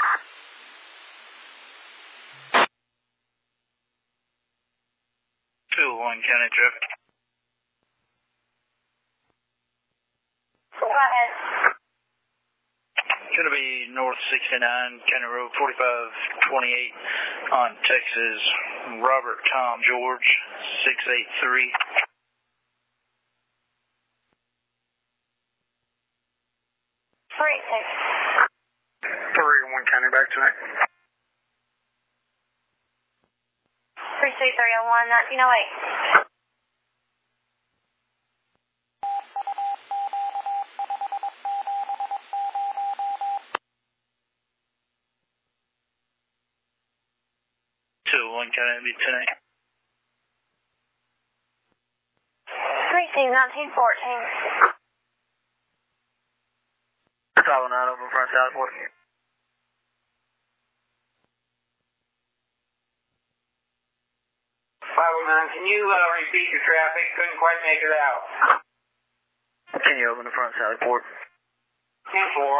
two oh one County traffic. Go ahead. Going to be North sixty-nine, County Road forty-five twenty-eight on Texas, Robert Tom George, six eight three. Three six. three oh one County back tonight. Three two three oh one, nineteen oh eight. two oh one County be tonight. Three two, nineteen fourteen. five oh nine over front Southport. five oh nine, can you uh, repeat your traffic? Couldn't quite make it out. Can you open the front Southport? ten four.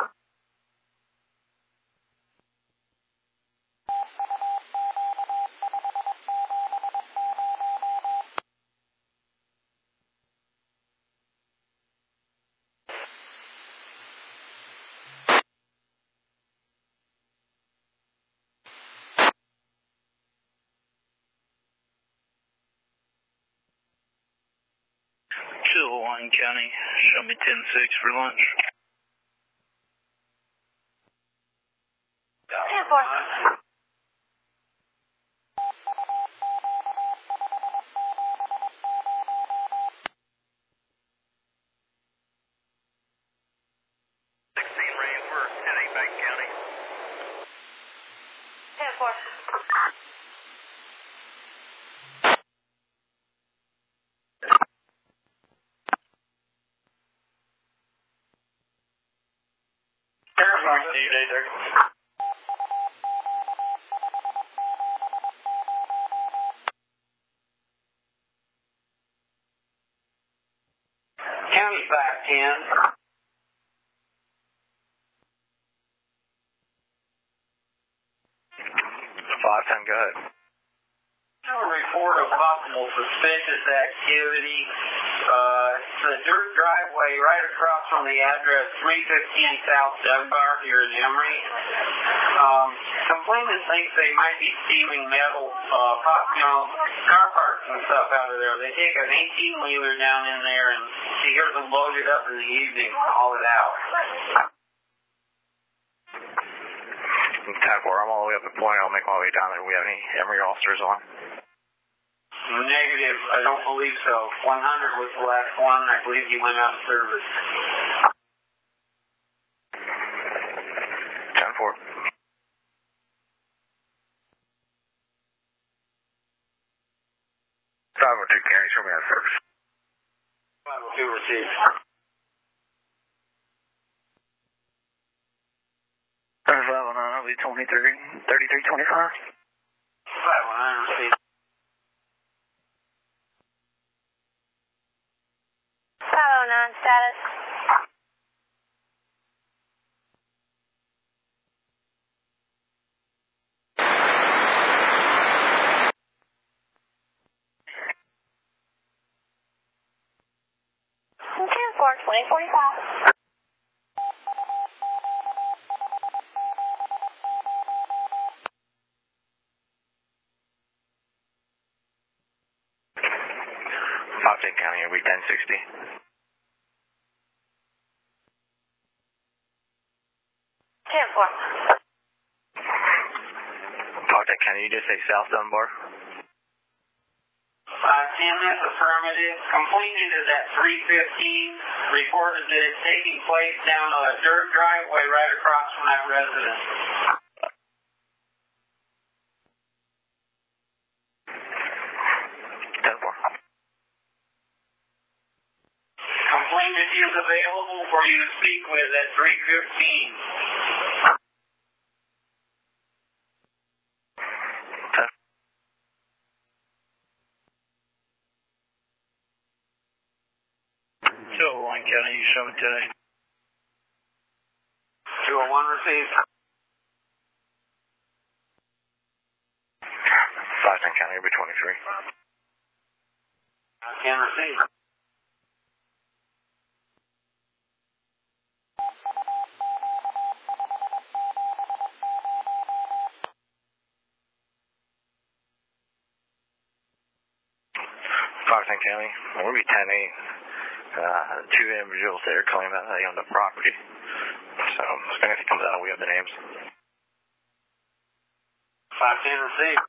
two oh one County, show me ten six for lunch. ten four. sixteen range, we're ten eight back County. ten four. County back ten. Five ten, go ahead. A report of possible suspicious activity. Uh, it's a dirt driveway right across from the address three fifteen South Dunbar here in Emory. Um, complainant thinks they might be stealing metal, uh, pop, you know, car parts and stuff out of there. They take an eighteen wheeler down in there and she hears them load it up in the evening and haul it out. ten four, I'm all the way up at Point. I'll make my way down there. Do we have any Emory officers on? Negative. I don't believe so. one hundred was the last one. I believe he went out of service. ten four. five oh two County, show me out of service. five oh two received. five oh nine, I'll be twenty-three, thirty-three twenty-five. five oh nine received. status? ten four, twenty forty-five. Fountain County, it'll be ten sixty. ten four. Fountain County, you just say South Dunbar? five ten, that's affirmative. Completed is at three fifteen. Reported that it's taking place down a dirt driveway right across from that residence. ten four. Complainant is available for you to speak with at three fifteen. two oh one County, you show me today. two oh one received. Fountain County, it'll be twenty-three. I can receive. Fountain County, we'll be ten eight. Uh, two individuals there claim that they own the property. So, as soon as it comes out, we have the names. five ten received.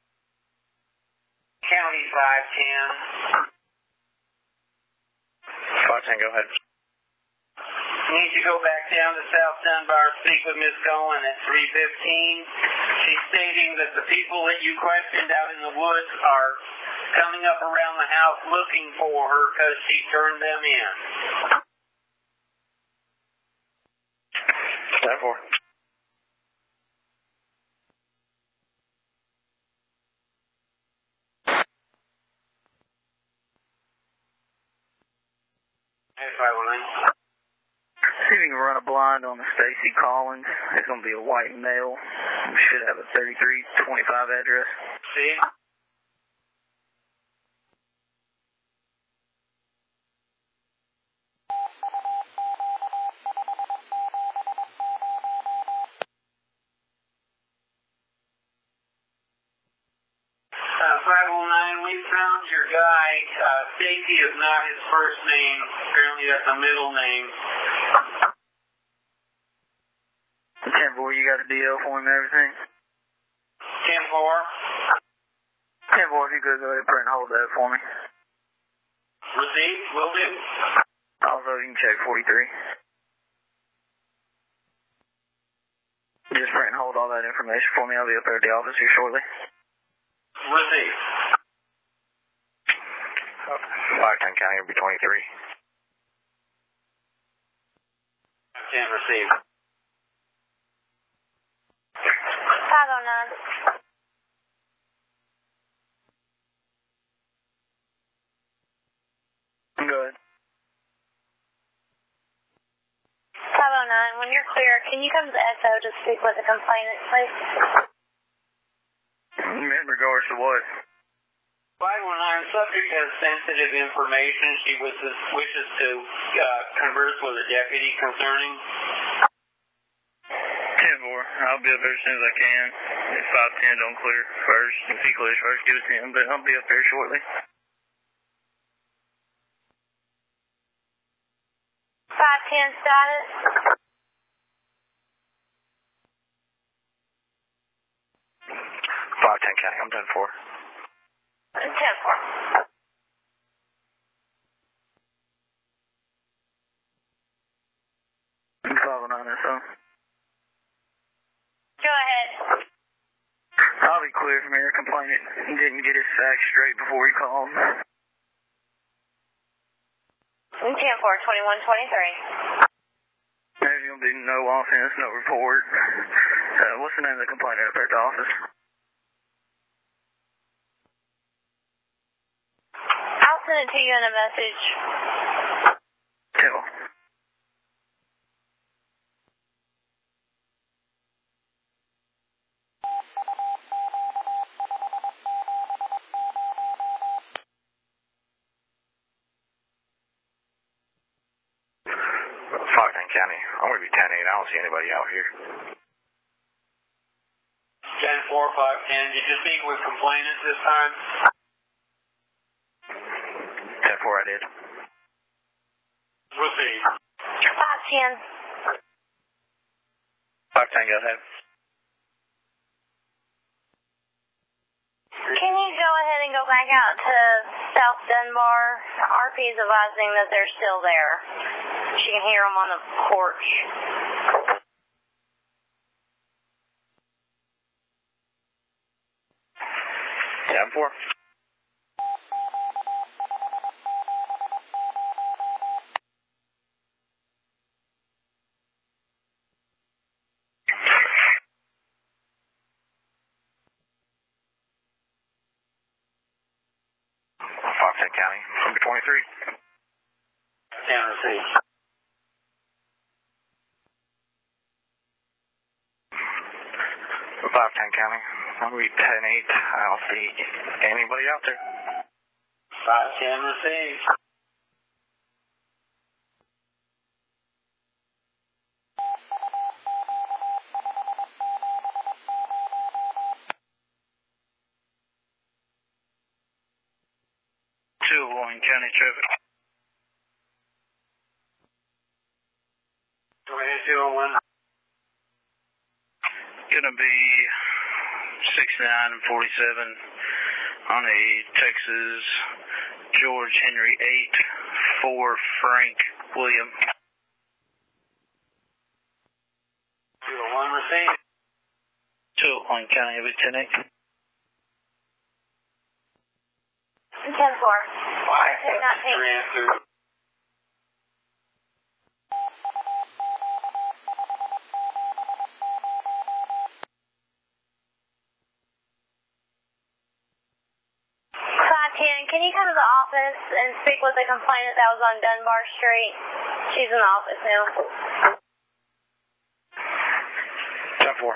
County five ten. five ten, go ahead. Need to go back down to South Dunbar, speak with Miss Golan at three fifteen. She's stating that the people that you questioned out in the woods are coming up around the house looking for her because she turned them in. ten four. five one nine. See if you can run a blind on the Stacy Collins. It's going to be a white male. We should have a thirty-three twenty-five address. See? Uh, five oh nine, we found your guy. Uh, Stacy is not his first name. Apparently that's a middle name. ten four, you got a D L for him and everything? ten four. ten four, if you could go ahead and print and hold that for me. Received, will do. Also, you can check forty-three. Just print and hold all that information for me. I'll be up there at the office here shortly. Received. Fountain County, it'll be twenty-three. ten received. five oh nine. Go ahead. five oh nine, when you're clear, can you come to the S O to speak with the complainant, please? In regards to what? five one nine, subject has sensitive information. She wishes, wishes to uh, converse with a deputy concerning. ten four, I'll be up there as soon as I can. If five ten don't clear first, if he clears first, give it to him, but I'll be up there shortly. five ten status? Fountain County, I'm done for. ten four. five oh nine S O. Go ahead. I'll be clear from here. Complainant didn't get his facts straight before he called. ten four, twenty-one twenty-three. There's going to be no offense, no report. Uh, what's the name of the complainant up there at the office? I'll send it to you in a message. Motel. Fogden County. I'm going to be ten eight. I don't see anybody out here. ten four, five ten. Did you speak with complainants this time? ten four, I did. Proceed. five ten. five ten, go ahead. Can you go ahead and go back out to South Dunbar? R P is advising that they're still there. She can hear them on the porch. ten four. Fogden County, number twenty-three. ten receive. five ten County. I'm going to be ten eight. I don't see anybody out there. five ten receive. two oh one County Traffic. Go ahead, two oh one. Gonna be sixty-nine and forty-seven on a Texas George Henry eight for Frank William. two oh one receive. two oh one County, it'll be ten eight. ten four. five your answer. Can you come to the office and speak with the complainant that was on Dunbar Street? She's in the office now. ten four.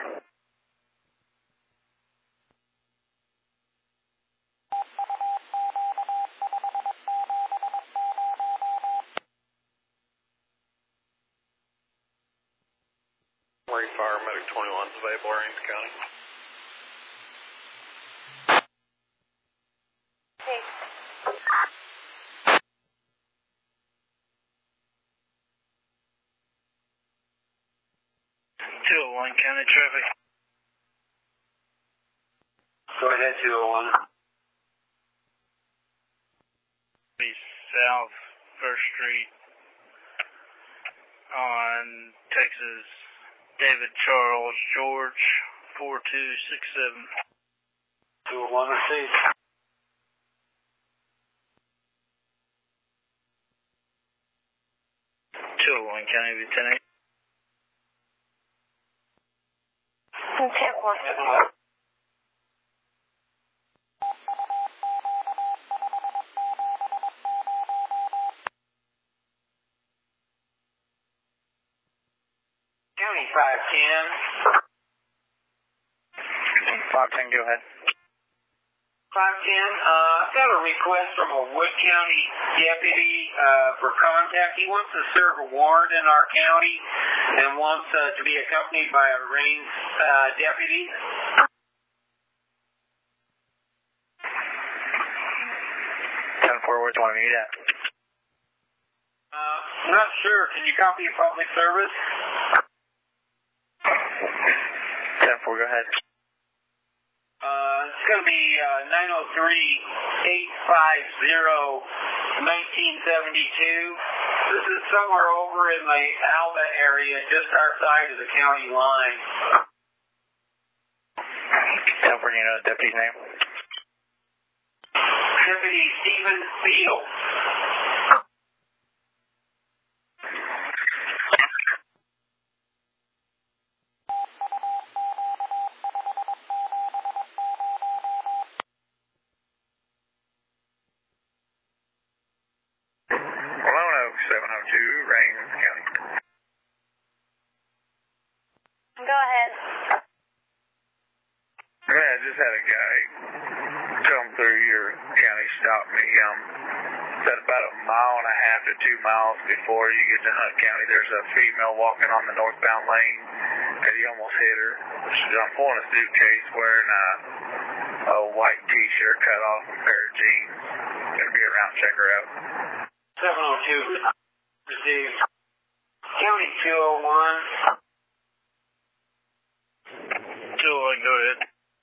Marine Fire Medic twenty-one is available, Orange County. two oh one County Traffic. Go ahead, two oh one. Be South First Street on Texas David Charles George four two six seven. two oh one receive. two oh one County, be ten eight. ten four. County five ten. five ten, go ahead. five ten, uh, I've got a request from a Wood County deputy uh, for contact. He wants to serve a warrant in our county and wants uh, to be accompanied by a range uh, deputy. ten four, where do you want to meet at? Uh, I'm not sure. Can you copy a public service? ten four, go ahead. Uh, it's going to be uh, nine oh three, eight five zero, nineteen seventy-two. This is somewhere over in the Alba area, just outside of the county line. ten four, you know the deputy's name? Deputy Stephen Fields. seven oh two, just had a guy come through your county, stop me. Um, at about a mile and a half to two miles before you get to Hunt County, there's a female walking on the northbound lane, and he almost hit her. She's um, pulling a suitcase, wearing a, a white T-shirt, cut off, and a pair of jeans. Gonna be around, check her out. seven oh two, received. County two oh one. two oh one, go ahead.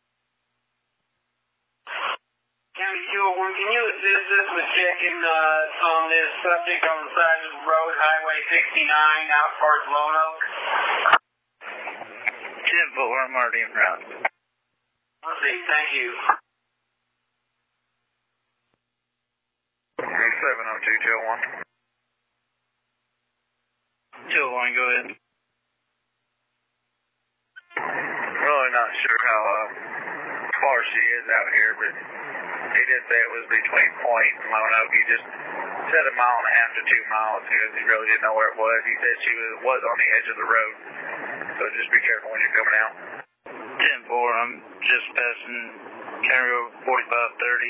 County two oh one, can you assist us with checking uh, on this subject on the side of the road, Highway sixty-nine, out towards Lone Oak? ten four, I'm already en route. Let's see, thank you. seven oh two, two oh one. two oh one, go ahead. Really not sure how uh, far she is out here, but he did say it was between Point and Lone Oak. He just said a mile and a half to two miles because he really didn't know where it was. He said she was, was on the edge of the road, so just be careful when you're coming out. ten four, I'm just passing County Road forty-five thirty.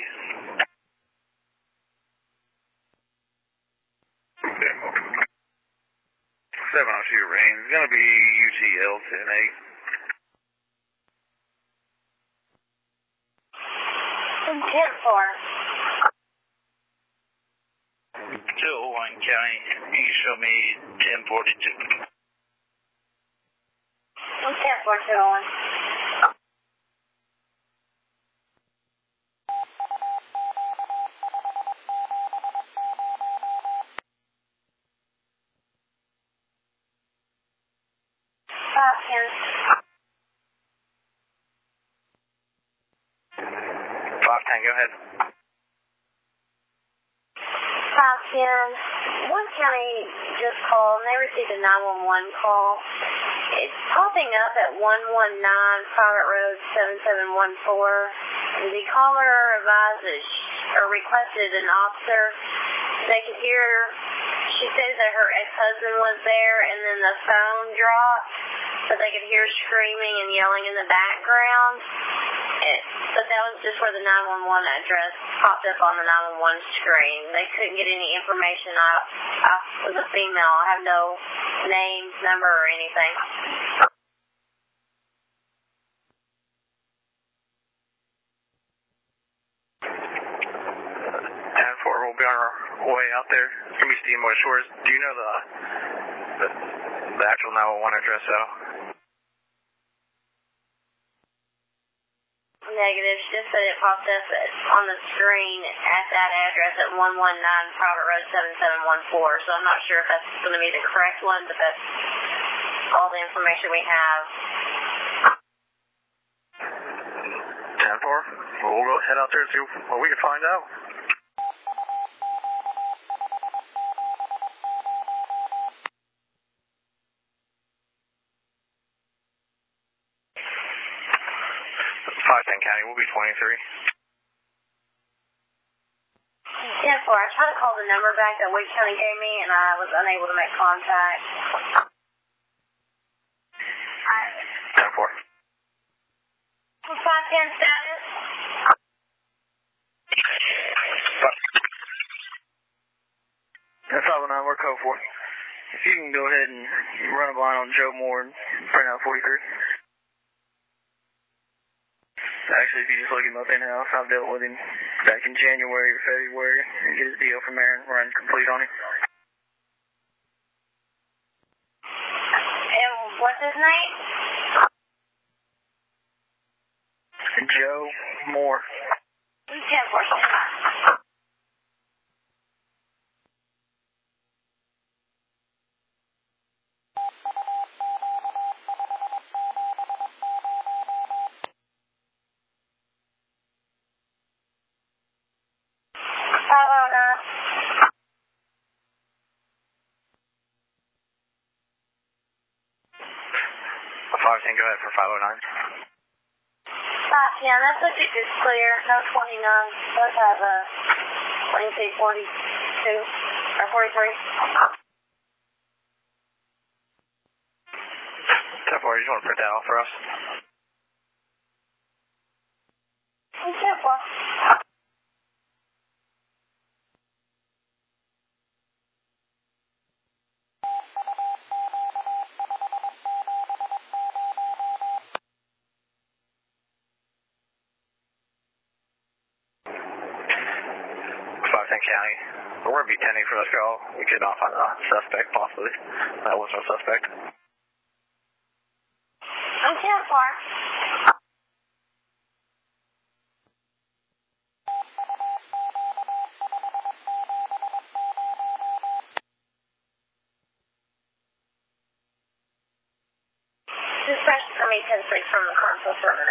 seven oh two range. It's going to be U T L ten eight. ten four. two oh one County, you can show me ten forty-two. ten four, two oh one. five ten. five ten, go ahead. five ten. One county just called and they received a nine one one call. It's popping up at one one nine Private Road seven seven one four. The caller advised that she, or requested an officer. They could hear, she says that her ex-husband was there and then the phone dropped, so they could hear screaming and yelling in the background. It, but that was just where the nine one one address popped up on the nine one one screen. They couldn't get any information. I, I was a female. I have no name, number, or anything. ten four, we'll be on our way out there. It's going to be Steamboat Shores. Do you know the, the, the actual nine one one address, though? Negative. She just said it popped up on the screen at that address at one one nine Private Road seven seven one four. So I'm not sure if that's going to be the correct one, but that's all the information we have. ten four, well, we'll go head out there and see what we can find out. five ten County, we'll be twenty-three. ten four, I tried to call the number back that Wake County gave me, and I was unable to make contact. ten four. five ten status? That's five oh nine, we're code four. If you can go ahead and run a blind on Joe Moore and print out forty-three. Actually, if you just look him up in-house, I've dealt with him back in January or February and get his deal from there and run complete on him. And what's his name? Joe Moore. ten four. five ten, go ahead for five oh nine. five ten, that subject is clear. No twenty-nine. Does have a twenty-two forty-two or forty-three. ten four, you just want to print that off for us? County. We're be ten for this call. We could not find a suspect, possibly. That was no suspect. I'm ten four. Dispatch for me ten three from the console server.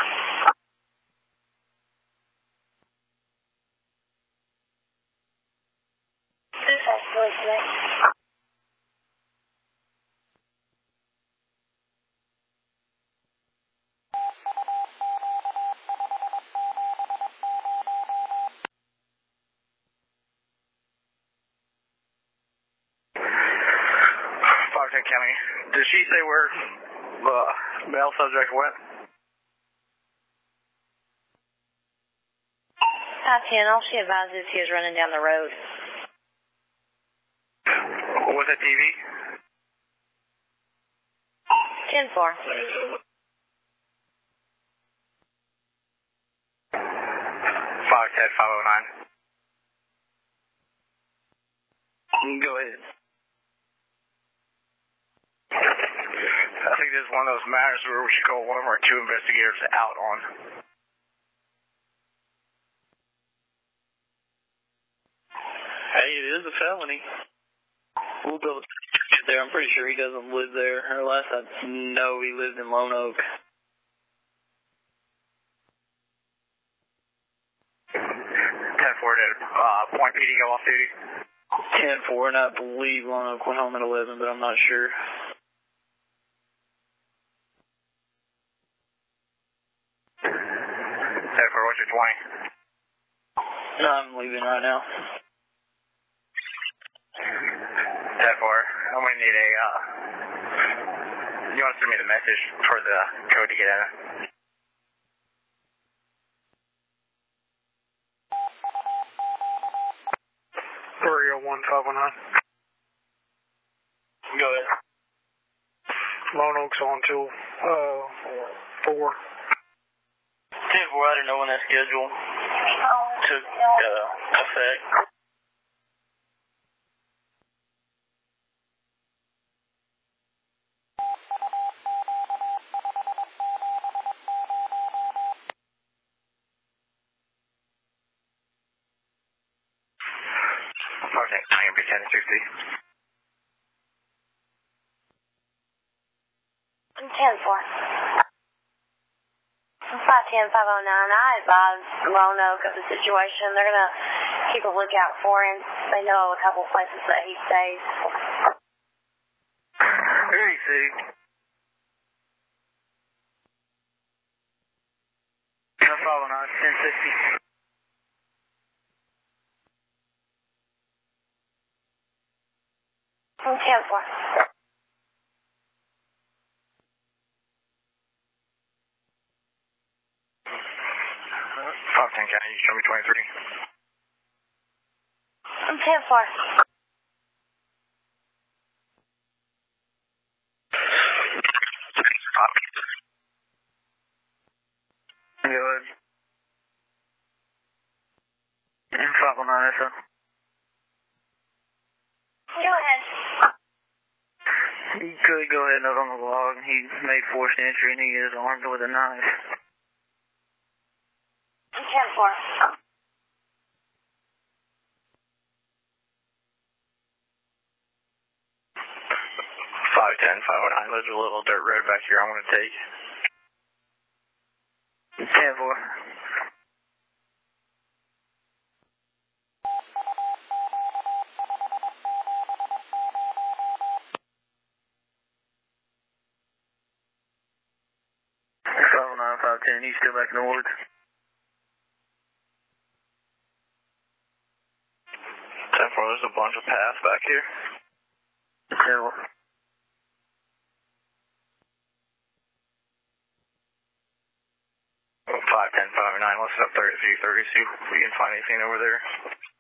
Dispatch police today. Farmington County. Did she say where the male subject went? five ten, all she advises he is running down the road. With a T V? ten four. five ten, five oh nine. Go ahead. I think this is one of those matters where we should call one of our two investigators out on. Hey, it is a felony. We'll go there. I'm pretty sure he doesn't live there. Or last I know, he lived in Lone Oak. ten four did uh, Point P D go off duty? ten four, and I believe Lone Oak went home at eleven, but I'm not sure. ten four, what's your twenty? No, I'm leaving right now. ten four, I'm going to need a, uh, you want to send me the message for the code to get in it? three oh one five one nine. Go ahead. Lone Oak's on till uh, four. ten four, I didn't know when that schedule took uh, effect. Okay, I am ten sixty. I'm ten four. five ten, five oh nine. I advise Lone Oak of the situation. They're going to keep a lookout for him. They know a couple places that he stays. Very city. five oh nine, ten sixty. I'm ten four. five ten, can you show me twenty-three? I'm ten four. Go ahead. And five oh nine, sir. Go ahead. He could go ahead and note on the log. He made forced entry and he is armed with a knife. I'm ten four. five ten, five oh nine, there's a little dirt road back here I want to take. ten four. five oh nine, five ten, you still back in the woods? ten four, there's a bunch of paths back here. ten four. five ten, five oh nine, let's up thirty-three thirty, see if we can find anything over there.